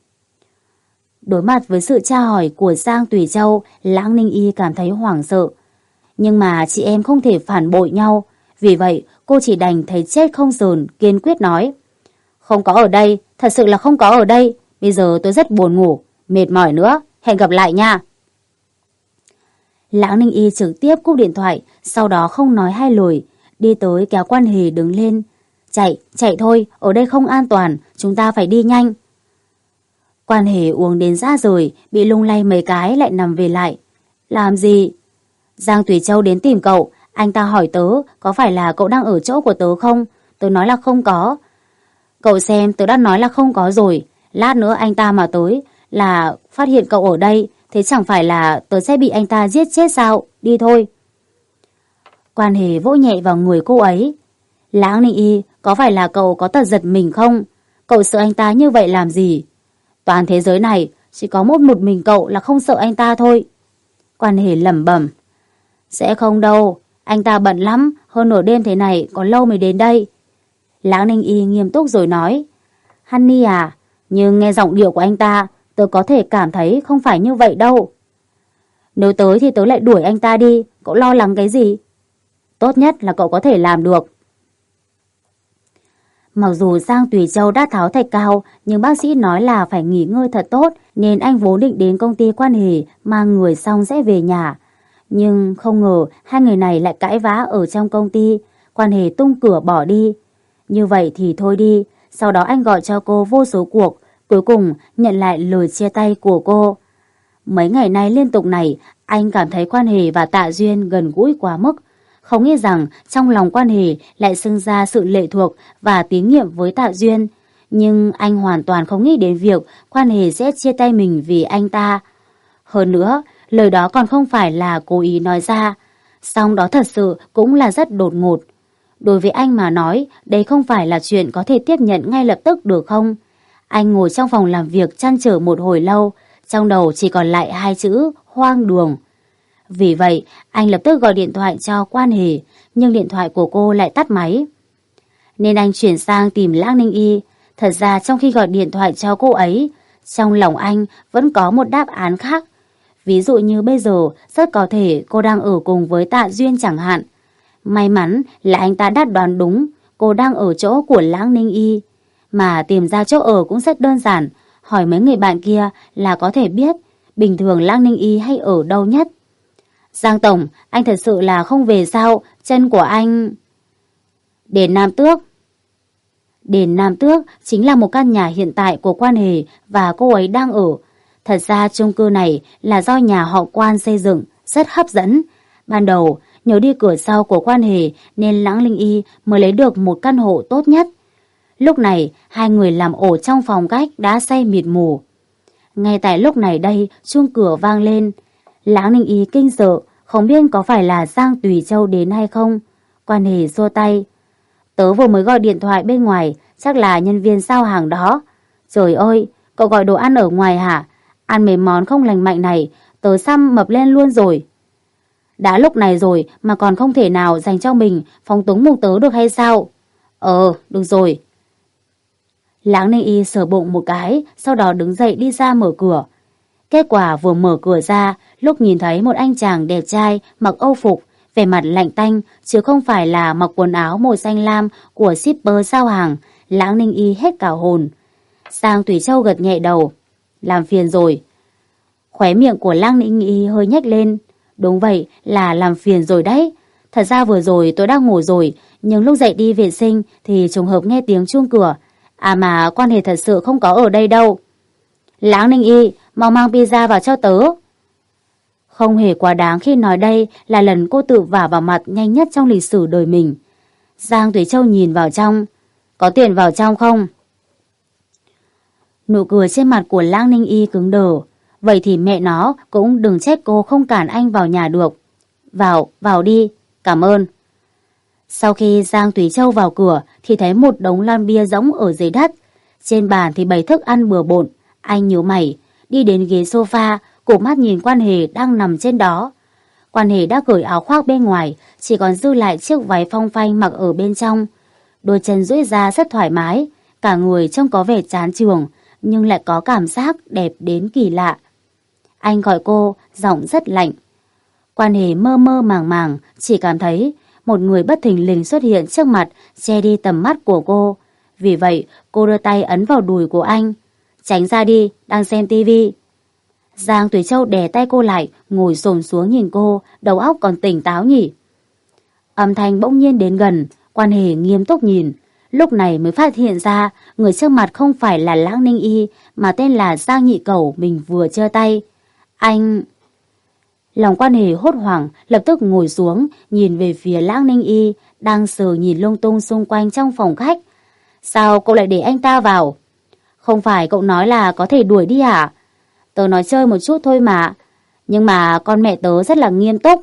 Đối mặt với sự tra hỏi của Giang Tùy Châu, Lãng Ninh Y cảm thấy hoảng sợ. Nhưng mà chị em không thể phản bội nhau, vì vậy cô chỉ đành thấy chết không sờn, kiên quyết nói. Không có ở đây, thật sự là không có ở đây. Bây giờ tôi rất buồn ngủ, mệt mỏi nữa, hẹn gặp lại nha. Lãng Ninh Y trực tiếp cúp điện thoại, sau đó không nói hai lời, đi tới kéo Quan Hề đứng lên. Chạy, chạy thôi, ở đây không an toàn, chúng ta phải đi nhanh. Quan Hề uống đến rã rời, bị lung lay mấy cái lại nằm về lại. Làm gì? Giang Tùy Châu đến tìm cậu, anh ta hỏi tớ có phải là cậu đang ở chỗ của tớ không? Tớ nói là không có. Cậu xem, tớ đã nói là không có rồi. Lát nữa anh ta mà tới là phát hiện cậu ở đây, thế chẳng phải là tớ sẽ bị anh ta giết chết sao? Đi thôi. Quan Hề vỗ nhẹ vào người cô ấy. Lãng Ninh Y, có phải là cậu có tật giật mình không? Cậu sợ anh ta như vậy làm gì? Toàn thế giới này chỉ có một một mình cậu là không sợ anh ta thôi. Quan Hề lẩm bẩm. Sẽ không đâu, anh ta bận lắm, hơn nửa đêm thế này còn lâu mới đến đây. Lãng Ninh Y nghiêm túc rồi nói. Honey à, nhưng nghe giọng điệu của anh ta, tớ có thể cảm thấy không phải như vậy đâu. Nếu tới thì tớ lại đuổi anh ta đi, cậu lo lắng cái gì? Tốt nhất là cậu có thể làm được. Mặc dù Giang Tùy Châu đã tháo thạch cao, nhưng bác sĩ nói là phải nghỉ ngơi thật tốt, nên anh vốn định đến công ty Quan Hề mang người xong sẽ về nhà. Nhưng không ngờ hai người này lại cãi vã ở trong công ty. Quan Hề tung cửa bỏ đi. Như vậy thì thôi đi. Sau đó anh gọi cho cô vô số cuộc, cuối cùng nhận lại lời chia tay của cô. Mấy ngày nay liên tục này, anh cảm thấy Quan Hề và Tạ Duyên gần gũi quá mức. Không nghĩ rằng trong lòng Quan Hề lại sinh ra sự lệ thuộc và tín nhiệm với Tạ Duyên. Nhưng anh hoàn toàn không nghĩ đến việc Quan Hề sẽ chia tay mình vì anh ta. Hơn nữa, lời đó còn không phải là cố ý nói ra. Song đó thật sự cũng là rất đột ngột. Đối với anh mà nói, đây không phải là chuyện có thể tiếp nhận ngay lập tức được không? Anh ngồi trong phòng làm việc trăn trở một hồi lâu, trong đầu chỉ còn lại hai chữ hoang đường. Vì vậy, anh lập tức gọi điện thoại cho Quan Hề, nhưng điện thoại của cô lại tắt máy. Nên anh chuyển sang tìm Lãng Ninh Y. Thật ra trong khi gọi điện thoại cho cô ấy, trong lòng anh vẫn có một đáp án khác. Ví dụ như bây giờ, rất có thể cô đang ở cùng với Tạ Duyên chẳng hạn. May mắn là anh ta đã đoán đúng cô đang ở chỗ của Lãng Ninh Y. Mà tìm ra chỗ ở cũng rất đơn giản, hỏi mấy người bạn kia là có thể biết bình thường Lãng Ninh Y hay ở đâu nhất. Giang Tổng, anh thật sự là không về sao? Chân của anh... Đền Nam Tước. Đền Nam Tước chính là một căn nhà hiện tại của Quan Hề và cô ấy đang ở. Thật ra chung cư này là do nhà họ Quan xây dựng, rất hấp dẫn. Ban đầu, nhờ đi cửa sau của Quan Hề nên Lãng Ninh Y mới lấy được một căn hộ tốt nhất. Lúc này, hai người làm ổ trong phòng khách đã say mịt mù. Ngay tại lúc này đây, chuông cửa vang lên. Lãng Ninh Y kinh sợ, không biết có phải là Giang Tùy Châu đến hay không. Quan Hề xua tay. Tớ vừa mới gọi điện thoại bên ngoài, chắc là nhân viên giao hàng đó. Trời ơi, cậu gọi đồ ăn ở ngoài hả? Ăn mấy món không lành mạnh này, tớ xăm mập lên luôn rồi. Đã lúc này rồi mà còn không thể nào dành cho mình phóng túng một tớ được hay sao? Ờ, được rồi. Lãng Ninh Y sờ bụng một cái, sau đó đứng dậy đi ra mở cửa. Kết quả vừa mở cửa ra, lúc nhìn thấy một anh chàng đẹp trai mặc âu phục, vẻ mặt lạnh tanh, chứ không phải là mặc quần áo màu xanh lam của shipper giao hàng, Lãng Ninh Y hết cả hồn. Giang Tùy Châu gật nhẹ đầu. Làm phiền rồi. Khóe miệng của Lãng Ninh Y hơi nhếch lên. Đúng vậy, là làm phiền rồi đấy. Thật ra vừa rồi tôi đang ngủ rồi, nhưng lúc dậy đi vệ sinh thì trùng hợp nghe tiếng chuông cửa. À mà Quan Hề thật sự không có ở đây đâu. Lãng Ninh Y, mau mang pizza vào cho tớ. Không hề quá đáng khi nói đây là lần cô tự vả vào mặt nhanh nhất trong lịch sử đời mình. Giang Tùy Châu nhìn vào trong. Có tiền vào trong không? Nụ cười trên mặt của Lãng Ninh Y cứng đờ. Vậy thì mẹ nó cũng đừng trách cô không cản anh vào nhà được. Vào, vào đi. Cảm ơn. Sau khi Giang Tùy Châu vào cửa thì thấy một đống lon bia rỗng ở dưới đất. Trên bàn thì bày thức ăn bừa bộn. Anh nhíu mày, đi đến ghế sofa, cụp mắt nhìn Quan Hề đang nằm trên đó. Quan Hề đã cởi áo khoác bên ngoài, chỉ còn dư lại chiếc váy phong phanh mặc ở bên trong. Đôi chân duỗi ra rất thoải mái, cả người trông có vẻ chán chường, nhưng lại có cảm giác đẹp đến kỳ lạ. Anh gọi cô, giọng rất lạnh. Quan Hề mơ mơ màng màng, chỉ cảm thấy một người bất thình lình xuất hiện trước mặt, che đi tầm mắt của cô. Vì vậy, cô đưa tay ấn vào đùi của anh. Tránh ra đi, đang xem tivi. Giang Tùy Châu đè tay cô lại, ngồi xổm xuống nhìn cô, đầu óc còn tỉnh táo nhỉ. Âm thanh bỗng nhiên đến gần, Quan Hề nghiêm túc nhìn. Lúc này mới phát hiện ra, người trước mặt không phải là Lãng Ninh Y, mà tên là Giang Nhị Cẩu mình vừa chơ tay. Anh... Lòng Quan Hề hốt hoảng, lập tức ngồi xuống, nhìn về phía Lãng Ninh Y, đang sờ nhìn lung tung xung quanh trong phòng khách. Sao cậu lại để anh ta vào? Không phải cậu nói là có thể đuổi đi hả? Tớ nói chơi một chút thôi mà. Nhưng mà con mẹ tớ rất là nghiêm túc.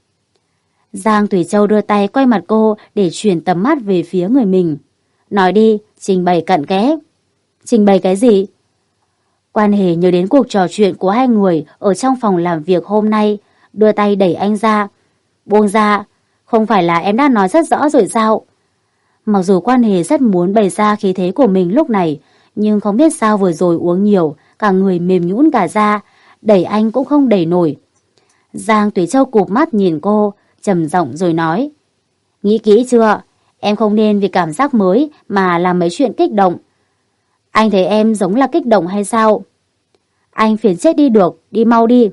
Giang Tùy Châu đưa tay quay mặt cô để chuyển tầm mắt về phía người mình. Nói đi, trình bày cặn kẽ. Trình bày cái gì? Quan Hề nhớ đến cuộc trò chuyện của hai người ở trong phòng làm việc hôm nay, đưa tay đẩy anh ra. Buông ra, không phải là em đã nói rất rõ rồi sao? Mặc dù Quan Hề rất muốn bày ra khí thế của mình lúc này, nhưng không biết sao vừa rồi uống nhiều, cả người mềm nhũn cả ra, đẩy anh cũng không đẩy nổi. Giang Tùy Châu cụp mắt nhìn cô, trầm giọng rồi nói. Nghĩ kỹ chưa? Em không nên vì cảm giác mới mà làm mấy chuyện kích động. Anh thấy em giống là kích động hay sao? Anh phiền chết đi được, đi mau đi.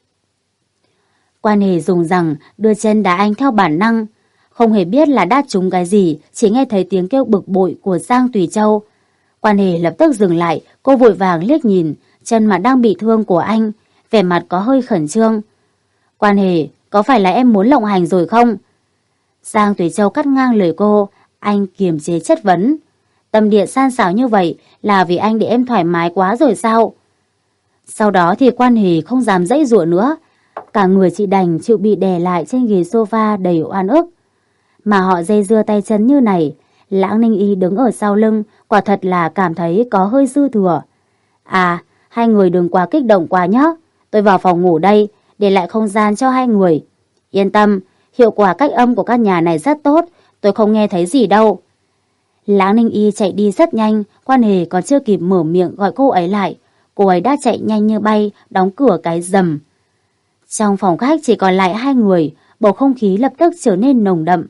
Quan Hề dùng rằng đưa chân đá anh theo bản năng. Không hề biết là đá trúng cái gì, chỉ nghe thấy tiếng kêu bực bội của Giang Tùy Châu. Quan Hề lập tức dừng lại, cô vội vàng liếc nhìn, chân mặt đang bị thương của anh, vẻ mặt có hơi khẩn trương. Quan Hề, có phải là em muốn lộng hành rồi không? Giang Tùy Châu cắt ngang lời cô, anh kiềm chế chất vấn. Tâm địa san xảo như vậy là vì anh để em thoải mái quá rồi sao? Sau đó thì Quan Hề không dám dãy dụa nữa, cả người chị đành chịu bị đè lại trên ghế sofa đầy oan ức. Mà họ dây dưa tay chân như này, Lãng Ninh Y đứng ở sau lưng, quả thật là cảm thấy có hơi dư thừa. À, hai người đừng quá kích động quá nhé, tôi vào phòng ngủ đây, để lại không gian cho hai người. Yên tâm, hiệu quả cách âm của căn nhà này rất tốt, tôi không nghe thấy gì đâu. Lãng Ninh Y chạy đi rất nhanh, Quan Hề còn chưa kịp mở miệng gọi cô ấy lại, cô ấy đã chạy nhanh như bay, đóng cửa cái rầm. Trong phòng khách chỉ còn lại hai người, bầu không khí lập tức trở nên nồng đậm.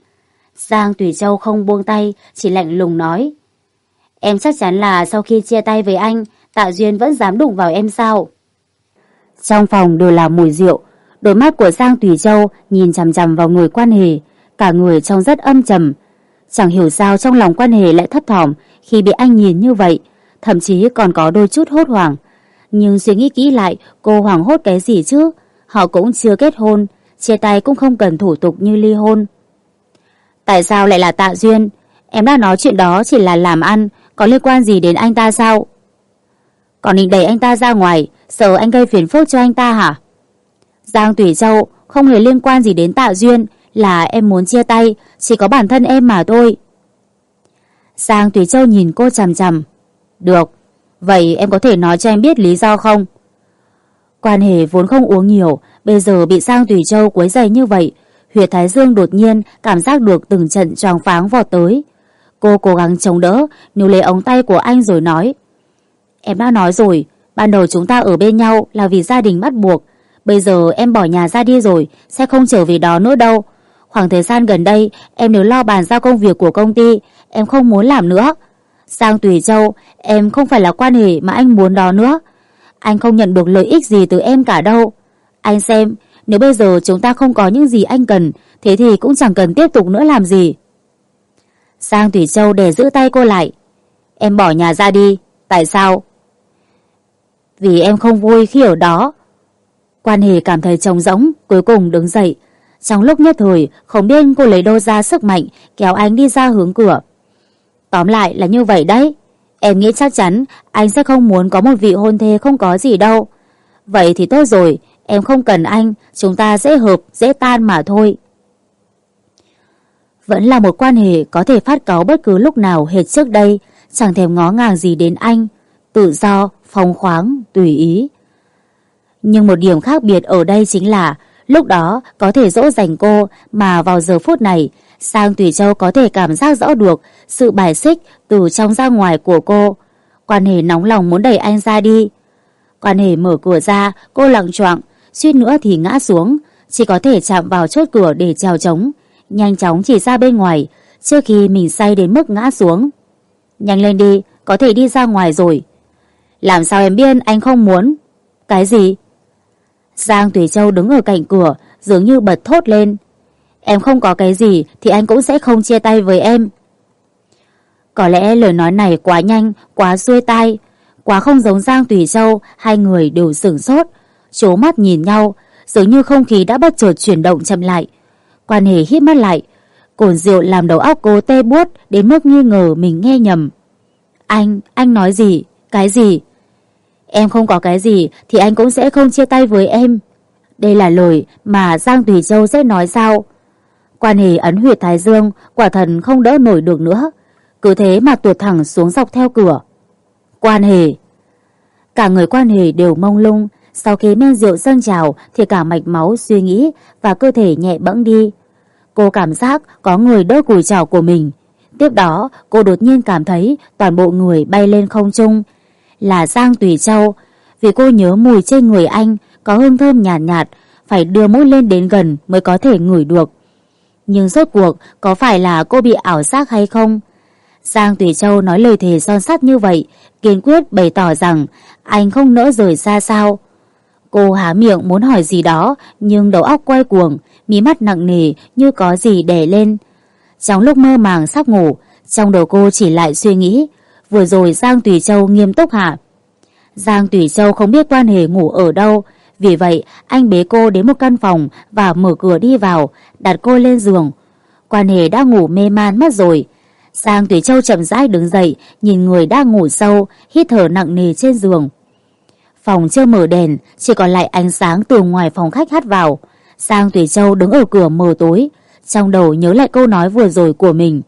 Giang Tùy Châu không buông tay, chỉ lạnh lùng nói. Em chắc chắn là sau khi chia tay với anh, Tạ Duyên vẫn dám đụng vào em sao? Trong phòng đều là mùi rượu, đôi mắt của Giang Tùy Châu nhìn chằm chằm vào người Quan Hề, cả người trông rất âm trầm. Chẳng hiểu sao trong lòng Quan Hề lại thấp thỏm khi bị anh nhìn như vậy, thậm chí còn có đôi chút hốt hoảng. Nhưng suy nghĩ kỹ lại, cô hoảng hốt cái gì chứ? Họ cũng chưa kết hôn, chia tay cũng không cần thủ tục như ly hôn. Tại sao lại là Tạ Duyên? Em đã nói chuyện đó chỉ là làm ăn, có liên quan gì đến anh ta sao? Còn định đẩy anh ta ra ngoài, sợ anh gây phiền phức cho anh ta hả? Giang Tùy Châu, không hề liên quan gì đến Tạ Duyên, là em muốn chia tay, chỉ có bản thân em mà thôi. Giang Tùy Châu nhìn cô chằm chằm. Được, vậy em có thể nói cho em biết lý do không? Quan Hề vốn không uống nhiều, bây giờ bị Giang Tùy Châu quấy rầy như vậy, huyệt thái dương đột nhiên cảm giác được từng trận choáng váng vọt tới. Cô cố gắng chống đỡ, níu lấy ống tay của anh rồi nói. Em đã nói rồi, ban đầu chúng ta ở bên nhau là vì gia đình bắt buộc. Bây giờ em bỏ nhà ra đi rồi, sẽ không trở về đó nữa đâu. Khoảng thời gian gần đây, em đều lo bàn giao công việc của công ty, em không muốn làm nữa. Giang Tùy Châu, em không phải là Quan Hề mà anh muốn đó nữa. Anh không nhận được lợi ích gì từ em cả đâu. Anh xem, nếu bây giờ chúng ta không có những gì anh cần, thế thì cũng chẳng cần tiếp tục nữa làm gì. Giang Tùy Châu đè giữ tay cô lại. Em bỏ nhà ra đi, tại sao? Vì em không vui khi ở đó. Quan Hề cảm thấy trống rỗng, cuối cùng đứng dậy. Trong lúc nhất thời, không biết cô lấy đâu ra sức mạnh kéo anh đi ra hướng cửa. Tóm lại là như vậy đấy. Em nghĩ chắc chắn anh sẽ không muốn có một vị hôn thê không có gì đâu. Vậy thì tốt rồi, em không cần anh, chúng ta dễ hợp, dễ tan mà thôi. Vẫn là một Quan Hề có thể phát cáu bất cứ lúc nào hệt trước đây, chẳng thèm ngó ngàng gì đến anh. Tự do, phóng khoáng, tùy ý. Nhưng một điểm khác biệt ở đây chính là lúc đó có thể dỗ dành cô, mà vào giờ phút này Giang Tùy Châu có thể cảm giác rõ được sự bài xích từ trong ra ngoài của cô. Quan Hề nóng lòng muốn đẩy anh ra đi. Quan Hề mở cửa ra, cô lặng choạng, suýt nữa thì ngã xuống, chỉ có thể chạm vào chốt cửa để trèo trống, nhanh chóng chỉ ra bên ngoài trước khi mình say đến mức ngã xuống. Nhanh lên đi, có thể đi ra ngoài rồi. Làm sao em biết anh không muốn? Cái gì? Giang Tùy Châu đứng ở cạnh cửa, dường như bật thốt lên. Em không có cái gì thì anh cũng sẽ không chia tay với em. Có lẽ lời nói này quá nhanh, quá xuôi tai, quá không giống Giang Tùy Châu. Hai người đều sửng sốt, trố mắt nhìn nhau, dường như không khí đã bất chợt chuyển động chậm lại. Quan Hề hít mắt lại, cồn rượu làm đầu óc cô tê buốt đến mức nghi ngờ mình nghe nhầm. Anh, anh nói gì? Cái gì? Em không có cái gì thì anh cũng sẽ không chia tay với em. Đây là lời mà Giang Tùy Châu sẽ nói sao? Quan Hề ấn huyệt thái dương, quả thần không đỡ nổi được nữa, cứ thế mà tuột thẳng xuống dọc theo cửa. Quan Hề. Cả người Quan Hề đều mông lung, sau khi men rượu dâng trào thì cả mạch máu, suy nghĩ và cơ thể nhẹ bẫng đi. Cô cảm giác có người đỡ cùi chảo của mình. Tiếp đó cô đột nhiên cảm thấy toàn bộ người bay lên không trung. Là Giang Tùy Châu. Vì cô nhớ mùi trên người anh có hương thơm nhạt nhạt, phải đưa mũi lên đến gần mới có thể ngửi được. Nhưng rốt cuộc có phải là cô bị ảo giác hay không? Giang Tùy Châu nói lời thề son sắt như vậy, kiên quyết bày tỏ rằng anh không nỡ rời xa sao. Cô há miệng muốn hỏi gì đó, nhưng đầu óc quay cuồng, mí mắt nặng nề như có gì đè lên. Trong lúc mơ màng sắp ngủ, trong đầu cô chỉ lại suy nghĩ, vừa rồi Giang Tùy Châu nghiêm túc hả? Giang Tùy Châu không biết Quan Hề ngủ ở đâu, vì vậy anh bế cô đến một căn phòng và mở cửa đi vào, đặt cô lên giường. Quan Hề đã ngủ mê man mất rồi. Giang Tùy Châu chậm rãi đứng dậy, nhìn người đang ngủ sâu, hít thở nặng nề trên giường. Phòng chưa mở đèn, chỉ còn lại ánh sáng từ ngoài phòng khách hắt vào. Giang Tùy Châu đứng ở cửa mờ tối, trong đầu nhớ lại câu nói vừa rồi của mình.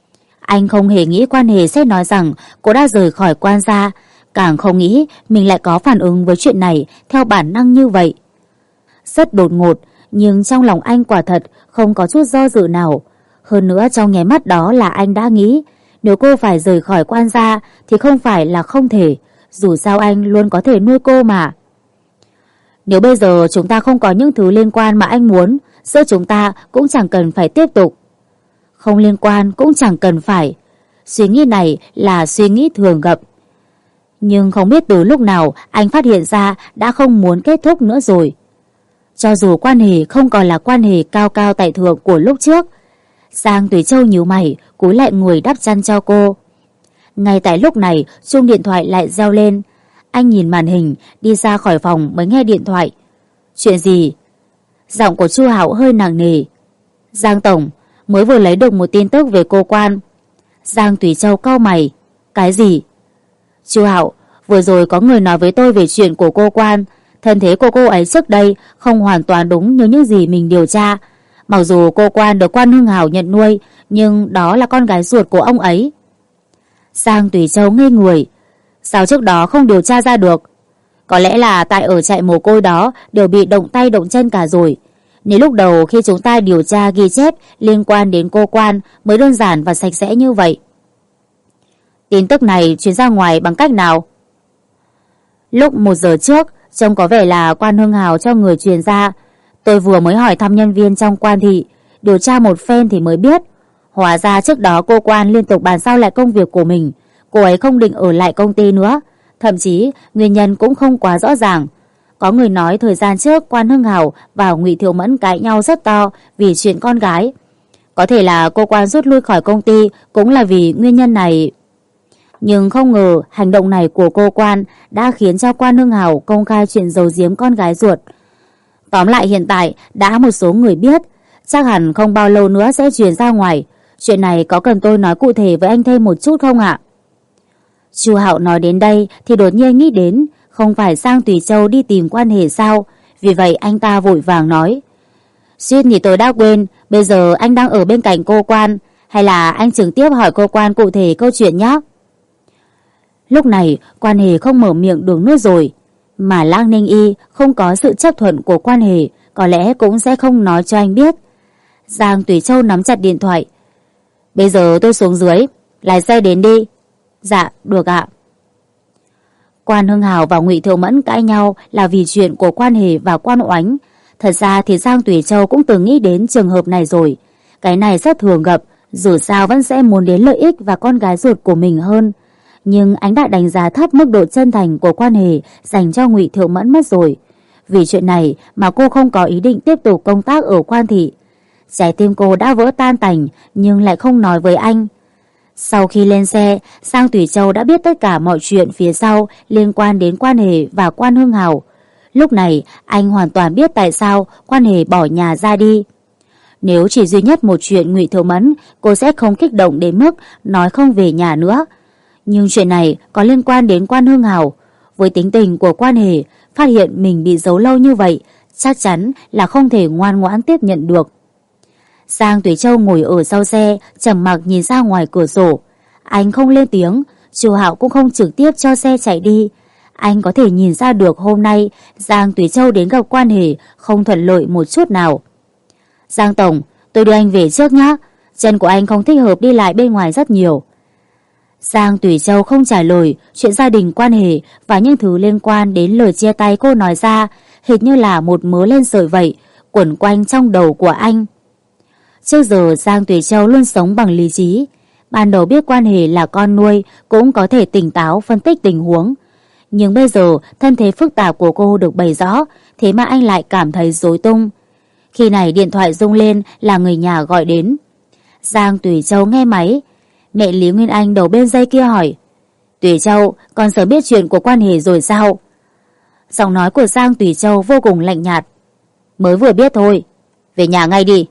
Anh không hề nghĩ Quan Hề sẽ nói rằng cô đã rời khỏi Quan gia, càng không nghĩ mình lại có phản ứng với chuyện này theo bản năng như vậy. Rất đột ngột, nhưng trong lòng anh quả thật không có chút do dự nào. Hơn nữa trong nháy mắt đó là anh đã nghĩ, nếu cô phải rời khỏi Quan gia thì không phải là không thể, dù sao anh luôn có thể nuôi cô mà. Nếu bây giờ chúng ta không có những thứ liên quan mà anh muốn, giữa chúng ta cũng chẳng cần phải tiếp tục. Không liên quan cũng chẳng cần phải. Suy nghĩ này là suy nghĩ thường gặp. Nhưng không biết từ lúc nào anh phát hiện ra đã không muốn kết thúc nữa rồi. Cho dù quan hệ không còn là quan hệ cao cao tại thượng của lúc trước, Giang Tùy Châu nhíu mày, cúi lại người đắp chăn cho cô. Ngay tại lúc này, chuông điện thoại lại reo lên. Anh nhìn màn hình, đi ra khỏi phòng mới nghe điện thoại. Chuyện gì? Giọng của Chu Hạo hơi nặng nề. Giang tổng, mới vừa lấy được một tin tức về cô Quan. Giang Tùy Châu cau mày. Cái gì? Chu Hạo, vừa rồi có người nói với tôi về chuyện của cô Quan. Thân thế của cô ấy trước đây không hoàn toàn đúng như những gì mình điều tra. Mặc dù cô Quan được Quan Hưng Hào nhận nuôi, nhưng đó là con gái ruột của ông ấy. Giang Tùy Châu ngây người. Sao trước đó không điều tra ra được? Có lẽ là tại ở trại mồ côi đó đều bị động tay động chân cả rồi. Nếu lúc đầu khi chúng ta điều tra ghi chép liên quan đến cô Quan mới đơn giản và sạch sẽ như vậy. Tin tức này truyền ra ngoài bằng cách nào? Lúc một giờ trước, trông có vẻ là Quan Hưng Hào cho người truyền ra. Tôi vừa mới hỏi thăm nhân viên trong Quan thị, điều tra một phen thì mới biết. Hóa ra trước đó cô Quan liên tục bàn giao lại công việc của mình. Cô ấy không định ở lại công ty nữa. Thậm chí nguyên nhân cũng không quá rõ ràng. Có người nói thời gian trước Quan Hưng Hào và Ngụy Thiệu Mẫn cãi nhau rất to vì chuyện con gái. Có thể là cô Quan rút lui khỏi công ty cũng là vì nguyên nhân này. Nhưng không ngờ hành động này của cô Quan đã khiến cho Quan Hưng Hào công khai chuyện giấu giếm con gái ruột. Tóm lại hiện tại đã một số người biết, chắc hẳn không bao lâu nữa sẽ truyền ra ngoài. Chuyện này có cần tôi nói cụ thể với anh thêm một chút không ạ? Chu Hạo nói đến đây thì đột nhiên nghĩ đến không phải Giang Tùy Châu đi tìm quan hệ sao. Vì vậy anh ta vội vàng nói: Suýt thì tôi đã quên, bây giờ anh đang ở bên cạnh cô Quan, hay là anh trực tiếp hỏi cô Quan cụ thể câu chuyện nhé. Lúc này Quan hệ không mở miệng được nữa rồi, mà Lăng Ninh Y không có sự chấp thuận của Quan hệ, có lẽ cũng sẽ không nói cho anh biết. Giang Tùy Châu nắm chặt điện thoại. Bây giờ tôi xuống dưới, lái xe đến đi. Dạ, được ạ. Quan Hưng Hào và Ngụy Thiệu Mẫn cãi nhau là vì chuyện của Quan hệ và Quan Oánh. Thật ra thì Giang Tùy Châu cũng từng nghĩ đến trường hợp này rồi. Cái này rất thường gặp, dù sao vẫn sẽ muốn đến lợi ích và con gái ruột của mình hơn. Nhưng anh đã đánh giá thấp mức độ chân thành của Quan hệ dành cho Ngụy Thiệu Mẫn mất rồi. Vì chuyện này mà cô không có ý định tiếp tục công tác ở Quan thị. Trái tim cô đã vỡ tan tành nhưng lại không nói với anh. Sau khi lên xe, Giang Tùy Châu đã biết tất cả mọi chuyện phía sau liên quan đến Quan hệ và Quan Hưng Hào. Lúc này anh hoàn toàn biết tại sao Quan hệ bỏ nhà ra đi. Nếu chỉ duy nhất một chuyện Ngụy Thiệu Mẫn, cô sẽ không kích động đến mức nói không về nhà nữa. Nhưng chuyện này có liên quan đến Quan Hưng Hào. Với tính tình của Quan hệ, phát hiện mình bị giấu lâu như vậy, chắc chắn là không thể ngoan ngoãn tiếp nhận được. Giang Tùy Châu ngồi ở sau xe, trầm mặc nhìn ra ngoài cửa sổ. Anh không lên tiếng, Chu Hạo cũng không trực tiếp cho xe chạy đi. Anh có thể nhìn ra được hôm nay Giang Tùy Châu đến gặp Quan hệ không thuận lợi một chút nào. Giang tổng, tôi đưa anh về trước nhé. Chân của anh không thích hợp đi lại bên ngoài rất nhiều. Giang Tùy Châu không trả lời chuyện gia đình Quan hệ và những thứ liên quan đến lời chia tay cô nói ra, hệt như là một mớ lên sợi vậy, quẩn quanh trong đầu của anh. Trước giờ Giang Tùy Châu luôn sống bằng lý trí. Ban đầu biết Quan hệ là con nuôi cũng có thể tỉnh táo phân tích tình huống. Nhưng bây giờ thân thế phức tạp của cô được bày rõ, thế mà anh lại cảm thấy rối tung. Khi này điện thoại rung lên là người nhà gọi đến. Giang Tùy Châu nghe máy. Mẹ Lý Nguyên Anh đầu bên dây kia hỏi: Tùy Châu, con sớm biết chuyện của Quan hệ rồi sao? Giọng nói của Giang Tùy Châu vô cùng lạnh nhạt. Mới vừa biết thôi, về nhà ngay đi.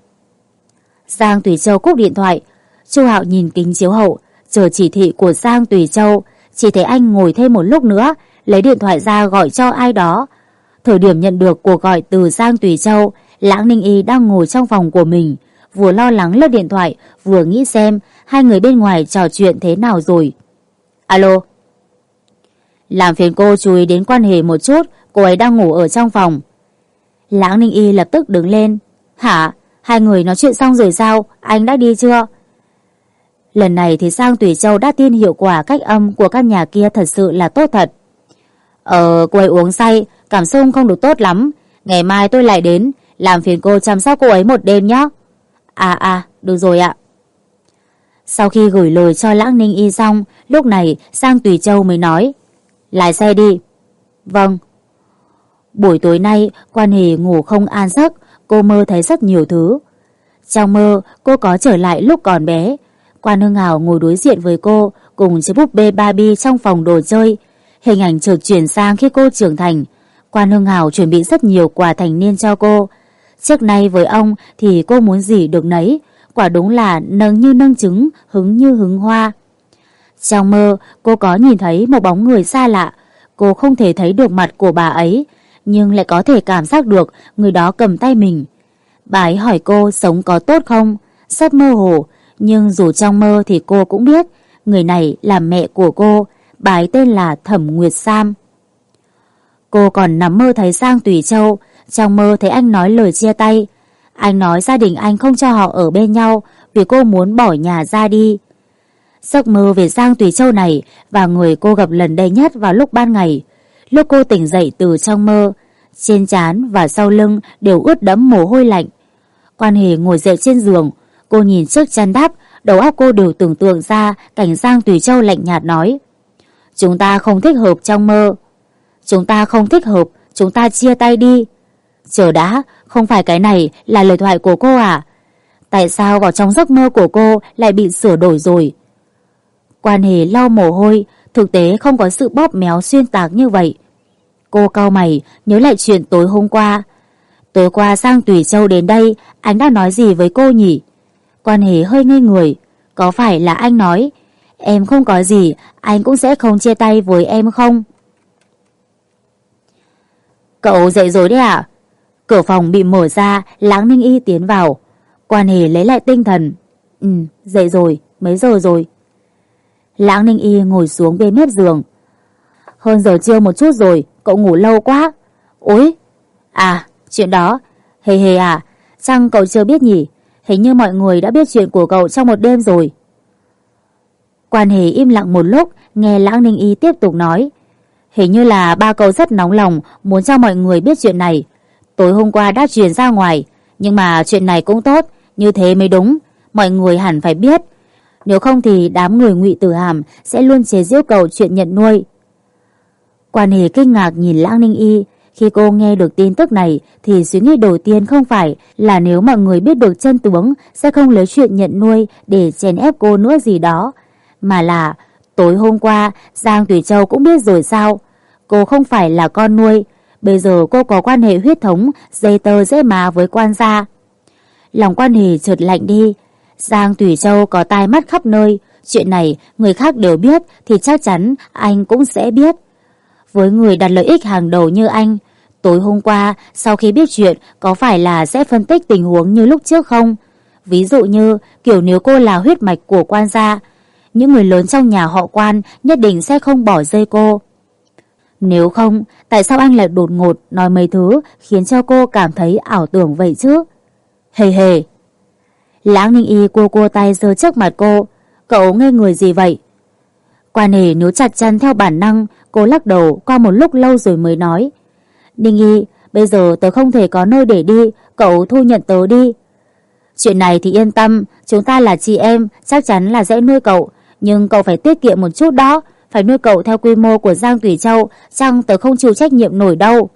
Giang Tùy Châu cúp điện thoại. Chu Hạo nhìn kính chiếu hậu, chờ chỉ thị của Giang Tùy Châu. Chỉ thấy anh ngồi thêm một lúc nữa, lấy điện thoại ra gọi cho ai đó. Thời điểm nhận được cuộc gọi từ Giang Tùy Châu, Lãng Ninh Y đang ngồi trong phòng của mình, vừa lo lắng lướt điện thoại, vừa nghĩ xem hai người bên ngoài trò chuyện thế nào rồi. Alo. Làm phiền cô chú ý đến Quan hệ một chút, cô ấy đang ngủ ở trong phòng. Lãng Ninh Y lập tức đứng lên. Hả? Hai người nói chuyện xong rồi sao? Anh đã đi chưa? Lần này thì Giang Tùy Châu đã tin hiệu quả cách âm của căn nhà kia thật sự là tốt thật. Ờ, cô ấy uống say, cảm xúc không được tốt lắm. Ngày mai tôi lại đến, làm phiền cô chăm sóc cô ấy một đêm nhé. À à, được rồi ạ. Sau khi gửi lời cho Lãng Ninh Y xong, lúc này Giang Tùy Châu mới nói: lái xe đi. Vâng. Buổi tối nay Quan Hề ngủ không an giấc, cô mơ thấy rất nhiều thứ. Trong mơ cô có trở lại lúc còn bé. Quan Hưng Hào ngồi đối diện với cô cùng chiếc búp bê Barbie trong phòng đồ chơi. Hình ảnh chợt chuyển sang khi cô trưởng thành. Quan Hưng Hào chuẩn bị rất nhiều quà thành niên cho cô. Trước nay với ông thì cô muốn gì được nấy, quả đúng là nâng như nâng trứng, hứng như hứng hoa. Trong mơ cô có nhìn thấy một bóng người xa lạ. Cô không thể thấy được mặt của bà ấy, nhưng lại có thể cảm giác được người đó cầm tay mình. Bà ấy hỏi cô sống có tốt không? Rất mơ hồ, nhưng dù trong mơ thì cô cũng biết người này là mẹ của cô. Bà ấy tên là Thẩm Nguyệt Sam. Cô còn nằm mơ thấy Giang Tùy Châu. Trong mơ thấy anh nói lời chia tay. Anh nói gia đình anh không cho họ ở bên nhau vì cô muốn bỏ nhà ra đi. Giấc mơ về Giang Tùy Châu này và người cô gặp lần đây nhất vào lúc ban ngày. Lúc cô tỉnh dậy từ trong mơ, trên trán và sau lưng đều ướt đẫm mồ hôi lạnh. Quan Hề ngồi dậy trên giường, cô nhìn chiếc chăn đắp, đầu óc cô đều tưởng tượng ra cảnh Giang Tùy Châu lạnh nhạt nói: chúng ta không thích hợp trong mơ. Chúng ta không thích hợp, chúng ta chia tay đi. Chờ đã, không phải cái này là lời thoại của cô à? Tại sao vào trong giấc mơ của cô lại bị sửa đổi rồi? Quan Hề lau mồ hôi, thực tế không có sự bóp méo xuyên tạc như vậy. Cô cau mày, nhớ lại chuyện tối hôm qua. Tối qua Giang Tùy Châu đến đây, anh đã nói gì với cô nhỉ? Quan Hề hơi ngây người. Có phải là anh nói em không có gì, anh cũng sẽ không chia tay với em không? Cậu dậy rồi đấy ạ? Cửa phòng bị mở ra, Lãng Ninh Y tiến vào. Quan Hề lấy lại tinh thần. Ừ, dậy rồi, mấy giờ rồi? Lãng Ninh Y ngồi xuống bên mép giường. Hơn giờ trưa một chút rồi, cậu ngủ lâu quá. Ôi, à, chuyện đó. Hề hề à, chắc cậu chưa biết nhỉ? Hình như mọi người đã biết chuyện của cậu trong một đêm rồi. Quan Hề im lặng một lúc, nghe Lãng Ninh Y tiếp tục nói. Hình như là ba cậu rất nóng lòng muốn cho mọi người biết chuyện này. Tối hôm qua đã truyền ra ngoài, nhưng mà chuyện này cũng tốt, như thế mới đúng. Mọi người hẳn phải biết. Nếu không thì đám người Ngụy Tử Hàm sẽ luôn chế giễu cậu chuyện nhận nuôi. Quan Hề kinh ngạc nhìn Lãng Ninh Y. Khi cô nghe được tin tức này thì suy nghĩ đầu tiên không phải là nếu mọi người biết được chân tướng sẽ không lấy chuyện nhận nuôi để chèn ép cô nữa gì đó, mà là tối hôm qua Giang Tùy Châu cũng biết rồi sao? Cô không phải là con nuôi, bây giờ cô có quan hệ huyết thống dây tơ dễ má với Quan gia. Lòng Quan Hề chợt lạnh đi. Giang Tùy Châu có tai mắt khắp nơi, chuyện này người khác đều biết thì chắc chắn anh cũng sẽ biết. Với người đặt lợi ích hàng đầu như anh, tối hôm qua sau khi biết chuyện có phải là sẽ phân tích tình huống như lúc trước không? Ví dụ như kiểu nếu cô là huyết mạch của Quan gia, những người lớn trong nhà họ Quan nhất định sẽ không bỏ rơi cô. Nếu không, tại sao anh lại đột ngột nói mấy thứ khiến cho cô cảm thấy ảo tưởng vậy chứ? Hề hề. Lãng Ninh Y cua cua tay giơ trước mặt cô. Cậu ngây người gì vậy? Quan Hề níu chặt chân theo bản năng. Cô lắc đầu qua một lúc lâu rồi mới nói. Ninh Y, bây giờ tớ không thể có nơi để đi, cậu thu nhận tớ đi. Chuyện này thì yên tâm, chúng ta là chị em, chắc chắn là sẽ nuôi cậu. Nhưng cậu phải tiết kiệm một chút đó. Phải nuôi cậu theo quy mô của Giang Tùy Châu, chăng tớ không chịu trách nhiệm nổi đâu.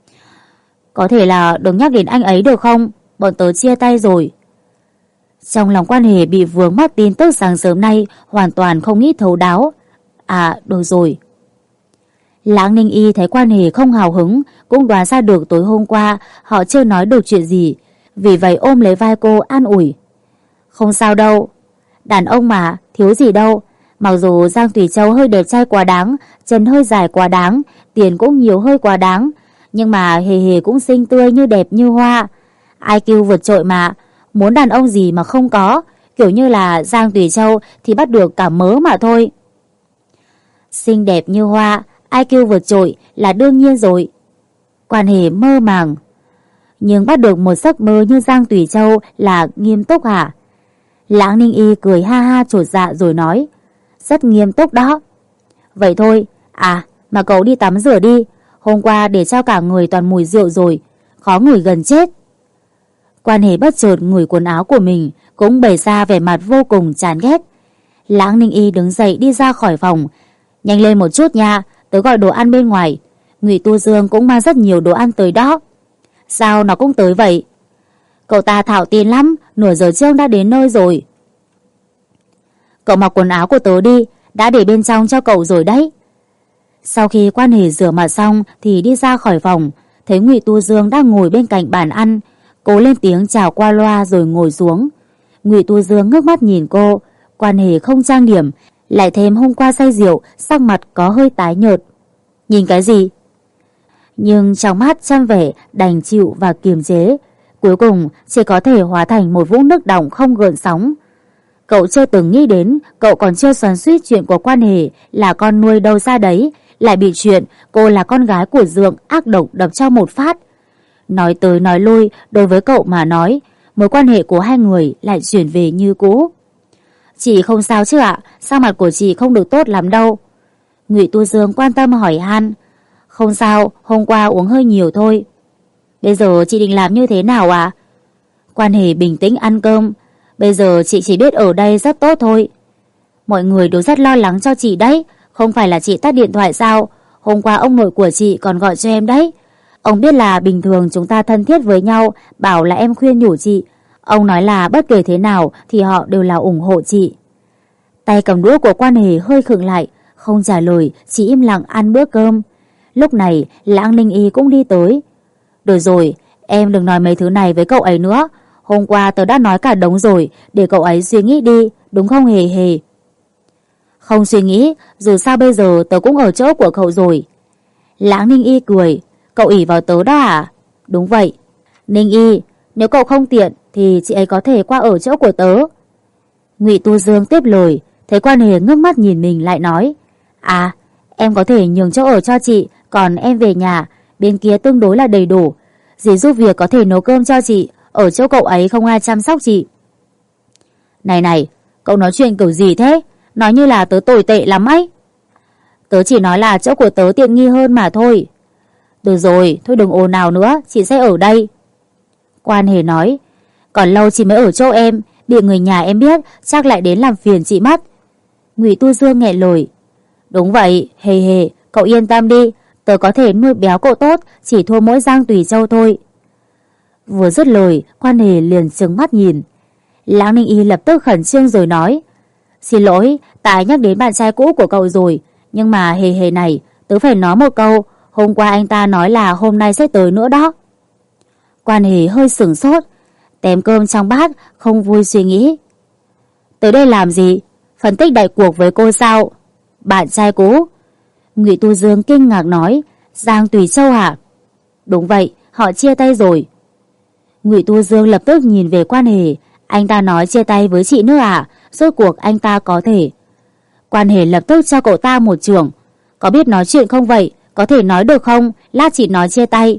Có thể là đừng nhắc đến anh ấy được không? Bọn tớ chia tay rồi. Trong lòng Quan Hề bị vướng mắc tin tức sáng sớm nay, hoàn toàn không nghĩ thấu đáo. À, được rồi. Lãng Ninh Y thấy Quan Hề không hào hứng, cũng đoán ra được tối hôm qua họ chưa nói được chuyện gì, vì vậy ôm lấy vai cô an ủi. Không sao đâu, đàn ông mà, thiếu gì đâu. Mặc dù Giang Tùy Châu hơi đẹp trai quá đáng, chân hơi dài quá đáng, tiền cũng nhiều hơi quá đáng, nhưng mà Hề Hề cũng xinh tươi như đẹp như hoa. i kiu vượt trội mà, muốn đàn ông gì mà không có, kiểu như là Giang Tùy Châu thì bắt được cả mớ mà thôi. Xinh đẹp như hoa, i kiu vượt trội là đương nhiên rồi. Quan Hề mơ màng. Nhưng bắt được một giấc mơ như Giang Tùy Châu là nghiêm túc hả? Lãng Ninh Y cười ha ha chột dạ rồi nói. Rất nghiêm túc đó. Vậy thôi, à mà cậu đi tắm rửa đi. Hôm qua để cho cả người toàn mùi rượu rồi, khó ngửi gần chết. Quan Hề bất chợt ngửi quần áo của mình, cũng bày ra vẻ mặt vô cùng chán ghét. Lãng Ninh Y đứng dậy đi ra khỏi phòng. Nhanh lên một chút nha, tớ gọi đồ ăn bên ngoài. Ngụy Tu Dương cũng mang rất nhiều đồ ăn tới đó. Sao nó cũng tới vậy? Cậu ta thạo tin lắm, nửa giờ trước đã đến nơi rồi. Cậu mặc quần áo của tớ đi, đã để bên trong cho cậu rồi đấy. Sau khi Quan Hề rửa mặt xong thì đi ra khỏi phòng, thấy Ngụy Tu Dương đang ngồi bên cạnh bàn ăn, cố lên tiếng chào qua loa rồi ngồi xuống. Ngụy Tu Dương ngước mắt nhìn cô, Quan Hề không trang điểm, lại thêm hôm qua say rượu, sắc mặt có hơi tái nhợt. Nhìn cái gì? Nhưng trong mắt trăm vẻ đành chịu và kiềm chế, cuối cùng chỉ có thể hóa thành một vũng nước đọng không gợn sóng. Cậu chưa từng nghĩ đến, cậu còn chưa xoắn xuýt chuyện của Quan Hề là con nuôi đâu ra đấy, lại bị chuyện cô là con gái của Dượng ác độc đập cho một phát. Nói tới nói lui, đối với cậu mà nói, mối quan hệ của hai người lại chuyển về như cũ. Chị không sao chứ ạ? Sao mặt của chị không được tốt lắm đâu? Ngụy Tu Dương quan tâm hỏi han. Không sao, hôm qua uống hơi nhiều thôi. Bây giờ chị định làm như thế nào ạ? Quan Hề bình tĩnh ăn cơm. Bây giờ chị chỉ biết ở đây rất tốt thôi. Mọi người đều rất lo lắng cho chị đấy. Không phải là chị tắt điện thoại sao? Hôm qua ông nội của chị còn gọi cho em đấy. Ông biết là bình thường chúng ta thân thiết với nhau, bảo là em khuyên nhủ chị. Ông nói là bất kể thế nào thì họ đều là ủng hộ chị. Tay cầm đũa của Quan Hề hơi khựng lại, không trả lời, chỉ im lặng ăn bữa cơm. Lúc này Lãng Ninh Y cũng đi tới. Được rồi, em đừng nói mấy thứ này với cậu ấy nữa. Hôm qua tớ đã nói cả đống rồi, để cậu ấy suy nghĩ đi, đúng không Hề Hề? Không suy nghĩ, dù sao bây giờ tớ cũng ở chỗ của cậu rồi. Lãng Ninh Y cười. Cậu ỷ vào tớ đó à? Đúng vậy. Ninh Y, nếu cậu không tiện thì chị ấy có thể qua ở chỗ của tớ. Ngụy Tu Dương tiếp lời, thấy Quan Hề ngước mắt nhìn mình lại nói. À, em có thể nhường chỗ ở cho chị, còn em về nhà, bên kia tương đối là đầy đủ. Dì giúp việc có thể nấu cơm cho chị, ở chỗ cậu ấy không ai chăm sóc chị. Này này, cậu nói chuyện kiểu gì thế? Nói như là tớ tồi tệ lắm ấy. Tớ chỉ nói là chỗ của tớ tiện nghi hơn mà thôi. Được rồi, thôi đừng ồn nào nữa, chị sẽ ở đây. Quan Hề nói, còn lâu chị mới ở chỗ em, bị người nhà em biết chắc lại đến làm phiền chị mất. Ngụy Tu Dương nghẹn lời. Đúng vậy, Hề Hề, cậu yên tâm đi, tớ có thể nuôi béo cậu tốt, chỉ thua mỗi Giang Tùy Châu thôi. Vừa dứt lời, Quan Hề liền trừng mắt nhìn. Lãng Ninh Y lập tức khẩn trương rồi nói. Xin lỗi, tại nhắc đến bạn trai cũ của cậu rồi, nhưng mà Hề Hề này, tớ phải nói một câu. Hôm qua anh ta nói là hôm nay sẽ tới nữa đó. Quan Hề hơi sửng sốt, tém cơm trong bát, không vui suy nghĩ. Tới đây làm gì? Phân tích đại cuộc với cô sao? Bạn trai cũ? Ngụy Tu Dương kinh ngạc nói. Giang Tùy Châu hả? Đúng vậy, họ chia tay rồi. Ngụy Tu Dương lập tức nhìn về Quan Hề. Anh ta nói chia tay với chị nữa à? Rốt cuộc anh ta có thể. Quan Hề lập tức cho cậu ta một chưởng. Có biết nói chuyện không vậy? Có thể nói được không? Lát chị nói chia tay.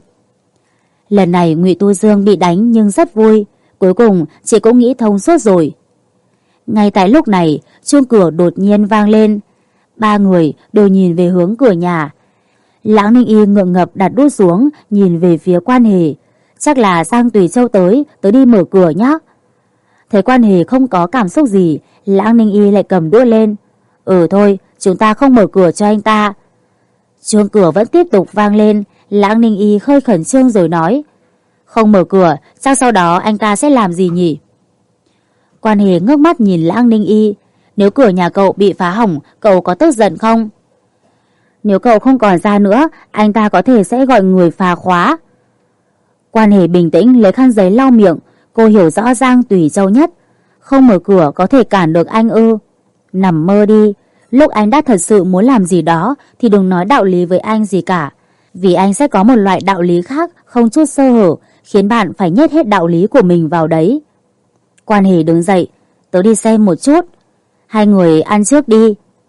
Lần này Ngụy Tu Dương bị đánh nhưng rất vui. Cuối cùng chị cũng nghĩ thông suốt rồi. Ngay tại lúc này, chuông cửa đột nhiên vang lên. Ba người đều nhìn về hướng cửa nhà. Lãng Ninh Y ngượng ngập đặt đũa xuống, nhìn về phía Quan Hề. Chắc là Giang Tùy Châu tới, tới đi mở cửa nhé. Thấy Quan Hề không có cảm xúc gì, Lãng Ninh Y lại cầm đũa lên. Ừ thôi, chúng ta không mở cửa cho anh ta. Chuông cửa vẫn tiếp tục vang lên. Lãng Ninh Y hơi khẩn trương rồi nói. Không mở cửa, chắc sau đó anh ta sẽ làm gì nhỉ? Quan Hề ngước mắt nhìn Lãng Ninh Y. Nếu cửa nhà cậu bị phá hỏng, cậu có tức giận không? Nếu cậu không còn ra nữa, anh ta có thể sẽ gọi người phá khóa. Quan Hề bình tĩnh lấy khăn giấy lau miệng. Cô hiểu rõ Giang Tùy Châu nhất. Không mở cửa có thể cản được anh ư? Nằm mơ đi. Lúc anh đã thật sự muốn làm gì đó thì đừng nói đạo lý với anh gì cả. Vì anh sẽ có một loại đạo lý khác không chút sơ hở, khiến bạn phải nhét hết đạo lý của mình vào đấy. Quan Hề đứng dậy. Tớ đi xem một chút. Hai người ăn trước đi.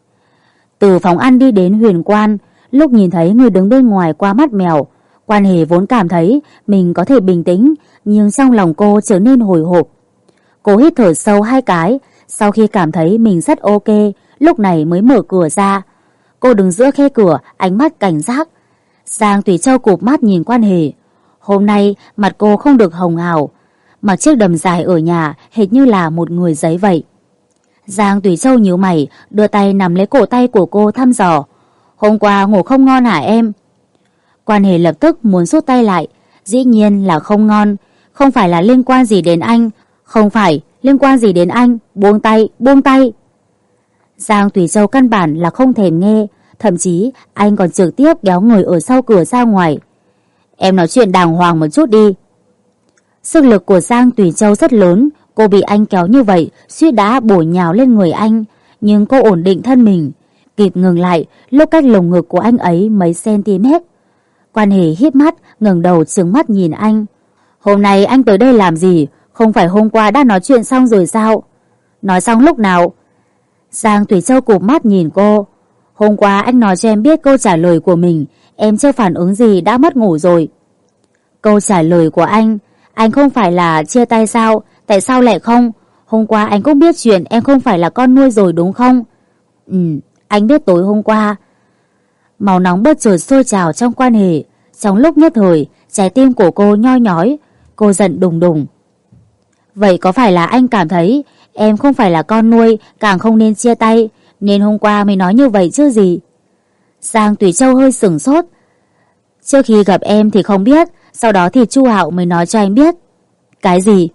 Từ phòng ăn đi đến Huyền Quan. Lúc nhìn thấy người đứng bên ngoài qua mắt mèo, Quan Hề vốn cảm thấy mình có thể bình tĩnh, nhưng trong lòng cô trở nên hồi hộp. Cô hít thở sâu hai cái. Sau khi cảm thấy mình rất ok, lúc này mới mở cửa ra. Cô đứng giữa khe cửa, ánh mắt cảnh giác. Giang Tùy Châu cụp mắt nhìn Quan Hề. Hôm nay mặt cô không được hồng hào, mặc chiếc đầm dài ở nhà hệt như là một người giấy vậy. Giang Tùy Châu nhíu mày, đưa tay nắm lấy cổ tay của cô thăm dò. Hôm qua ngủ không ngon hả em? Quan Hề lập tức muốn rút tay lại. Dĩ nhiên là không ngon. Không phải là liên quan gì đến anh. Không phải liên quan gì đến anh. Buông tay, buông tay. Giang Tùy Châu căn bản là không thèm nghe. Thậm chí anh còn trực tiếp kéo người ở sau cửa ra ngoài. Em nói chuyện đàng hoàng một chút đi. Sức lực của Giang Tùy Châu rất lớn. Cô bị anh kéo như vậy suýt đã bổ nhào lên người anh. Nhưng cô ổn định thân mình, kịp ngừng lại lúc cách lồng ngực của anh ấy mấy cm. Quan Hề híp mắt, ngẩng đầu trừng mắt nhìn anh. Hôm nay anh tới đây làm gì? Không phải hôm qua đã nói chuyện xong rồi sao? Nói xong lúc nào? Giang Tùy Châu cụp mắt nhìn cô. Hôm qua anh nói cho em biết câu trả lời của mình. Em chưa phản ứng gì đã mất ngủ rồi. Câu trả lời của anh? Anh không phải là chia tay sao? Tại sao lại không? Hôm qua anh cũng biết chuyện em không phải là con nuôi rồi đúng không? Ừ, anh biết tối hôm qua. Máu nóng bất chợt sôi trào trong Quan Hề. Trong lúc nhất thời, trái tim của cô nhoi nhói. Cô giận đùng đùng. Vậy có phải là anh cảm thấy em không phải là con nuôi, càng không nên chia tay, nên hôm qua mới nói như vậy chứ gì? Giang Tùy Châu hơi sửng sốt. Trước khi gặp em thì không biết, sau đó thì Chu Hạo mới nói cho anh biết. Cái gì?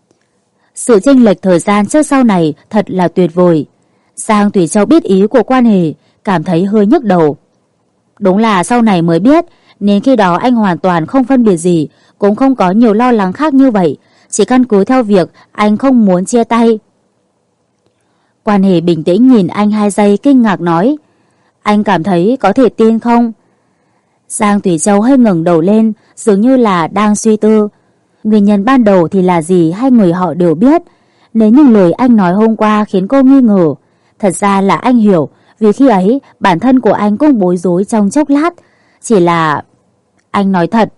Sự chênh lệch thời gian trước sau này thật là tuyệt vời. Giang Tùy Châu biết ý của Quan Hề, cảm thấy hơi nhức đầu. Đúng là sau này mới biết, nên khi đó anh hoàn toàn không phân biệt gì, cũng không có nhiều lo lắng khác như vậy, chỉ căn cứ theo việc anh không muốn chia tay. Quan Hề bình tĩnh nhìn anh hai giây, kinh ngạc nói. Anh cảm thấy có thể tin không? Giang Tùy Châu hơi ngẩng đầu lên, dường như là đang suy tư. Nguyên nhân ban đầu thì là gì hai người họ đều biết. Nếu những lời anh nói hôm qua khiến cô nghi ngờ, thật ra là anh hiểu, vì khi ấy bản thân của anh cũng bối rối trong chốc lát. Chỉ là... Anh nói thật.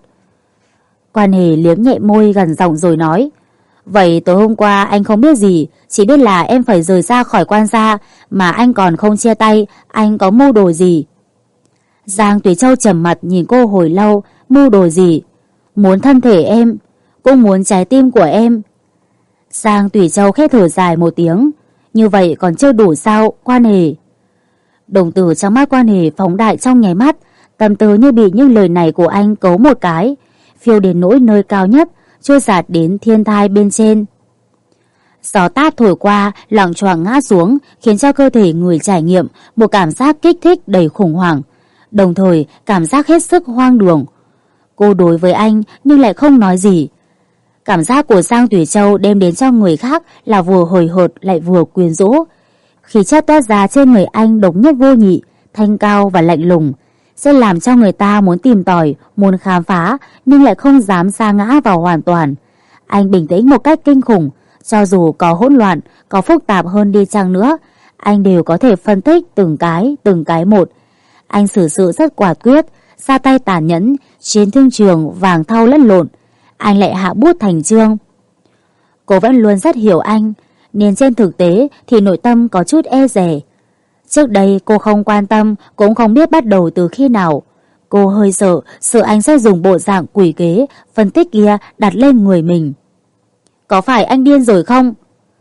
Quan Hề liếm nhẹ môi gần giọng rồi nói. Vậy tối hôm qua anh không biết gì, chỉ biết là em phải rời ra khỏi Quan gia, mà anh còn không chia tay, anh có mưu đồ gì? Giang Tùy Châu trầm mặt nhìn cô hồi lâu. Mưu đồ gì? Muốn thân thể em, cũng muốn trái tim của em. Giang Tùy Châu khẽ thở dài một tiếng. Như vậy còn chưa đủ sao, Quan Hề? Đồng tử trong mắt Quan Hề phóng đại trong nháy mắt, tâm tư như bị những lời này của anh cấu một cái, phiêu đến nỗi nơi cao nhất, trôi dạt đến thiên thai bên trên. Gió táp thổi qua, loạng choạng ngã xuống, khiến cho cơ thể người trải nghiệm một cảm giác kích thích đầy khủng hoảng, đồng thời cảm giác hết sức hoang đường. Cô đối với anh nhưng lại không nói gì. Cảm giác của Giang Tùy Châu đem đến cho người khác là vừa hồi hộp lại vừa quyến rũ. Khí chất toát ra trên người anh độc nhất vô nhị, thanh cao và lạnh lùng, sẽ làm cho người ta muốn tìm tòi, muốn khám phá, nhưng lại không dám sa ngã vào hoàn toàn. Anh bình tĩnh một cách kinh khủng, cho dù có hỗn loạn, có phức tạp hơn đi chăng nữa, anh đều có thể phân tích từng cái, từng cái một. Anh xử sự rất quả quyết, ra tay tàn nhẫn, trên thương trường vàng thau lẫn lộn. Anh lại hạ bút thành chương. Cô vẫn luôn rất hiểu anh, nên trên thực tế thì nội tâm có chút e dè. Trước đây cô không quan tâm, cũng không biết bắt đầu từ khi nào. Cô hơi sợ, sợ anh sẽ dùng bộ dạng quỷ kế, phân tích kia đặt lên người mình. Có phải anh điên rồi không?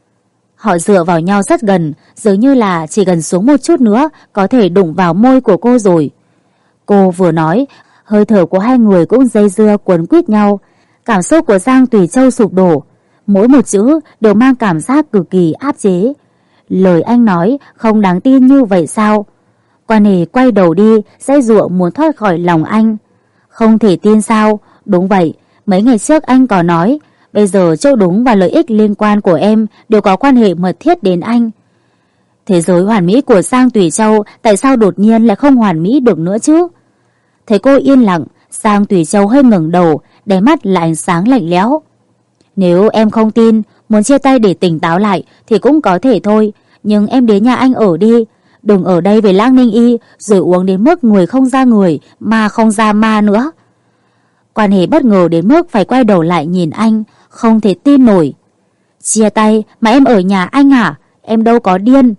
Họ dựa vào nhau rất gần, dường như là chỉ gần xuống một chút nữa có thể đụng vào môi của cô rồi. Cô vừa nói, hơi thở của hai người cũng dây dưa quấn quýt nhau. Cảm xúc của Giang Tùy Châu sụp đổ, mỗi một chữ đều mang cảm giác cực kỳ áp chế. Lời anh nói không đáng tin như vậy sao? Quan Hề quay đầu đi, dãy dụa muốn thoát khỏi lòng anh. Không thể tin sao? Đúng vậy, mấy ngày trước anh có nói, bây giờ chỗ đúng và lợi ích liên quan của em đều có quan hệ mật thiết đến anh. Thế giới hoàn mỹ của Giang Tùy Châu tại sao đột nhiên lại không hoàn mỹ được nữa chứ? Thấy cô yên lặng, Giang Tùy Châu hơi ngẩng đầu, đáy mắt là ánh sáng lạnh lẽo. Nếu em không tin, muốn chia tay để tỉnh táo lại thì cũng có thể thôi, nhưng em đến nhà anh ở đi. Đừng ở đây về Lãng Ninh Y rồi uống đến mức người không ra người, ma không ra ma nữa. Quan Hề bất ngờ đến mức phải quay đầu lại nhìn anh, không thể tin nổi. Chia tay mà em ở nhà anh hả? Em đâu có điên.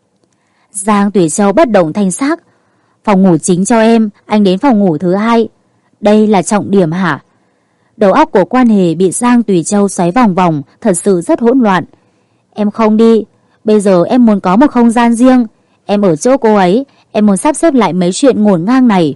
Giang Tùy Châu bất động thanh sắc. Phòng ngủ chính cho em, anh đến phòng ngủ thứ hai. Đây là trọng điểm hả? Đầu óc của Quan Hề bị Giang Tùy Châu xoáy vòng vòng, thật sự rất hỗn loạn. Em không đi, Bây giờ em muốn có một không gian riêng. Em ở chỗ cô ấy, em muốn sắp xếp lại mấy chuyện ngổn ngang này.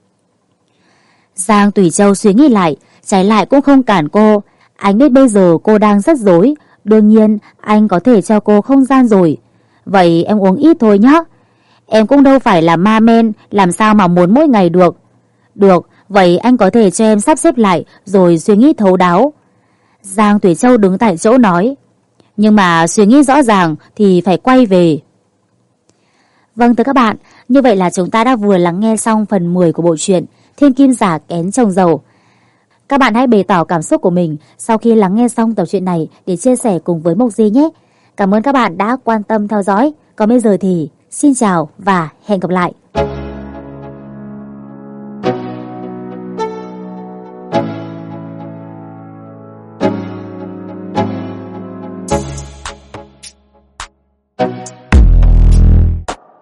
Giang Tùy Châu suy nghĩ lại, trái lại cũng không cản cô. Anh biết bây giờ cô đang rất rối, đương nhiên anh có thể cho cô không gian rồi. Vậy em uống ít thôi nhé. Em cũng đâu phải là ma men, làm sao mà muốn mỗi ngày được. Được, vậy anh có thể cho em sắp xếp lại rồi suy nghĩ thấu đáo. Giang Tùy Châu đứng tại chỗ nói. Nhưng mà suy nghĩ rõ ràng thì phải quay về. Vâng thưa các bạn, như vậy là chúng ta đã vừa lắng nghe xong phần mười của bộ truyện Thiên Kim Giả Kén Chồng Giàu. Các bạn hãy bày tỏ cảm xúc của mình sau khi lắng nghe xong tập truyện này để chia sẻ cùng với Mộc Di nhé. Cảm ơn các bạn đã quan tâm theo dõi. Còn bây giờ thì xin chào và hẹn gặp lại.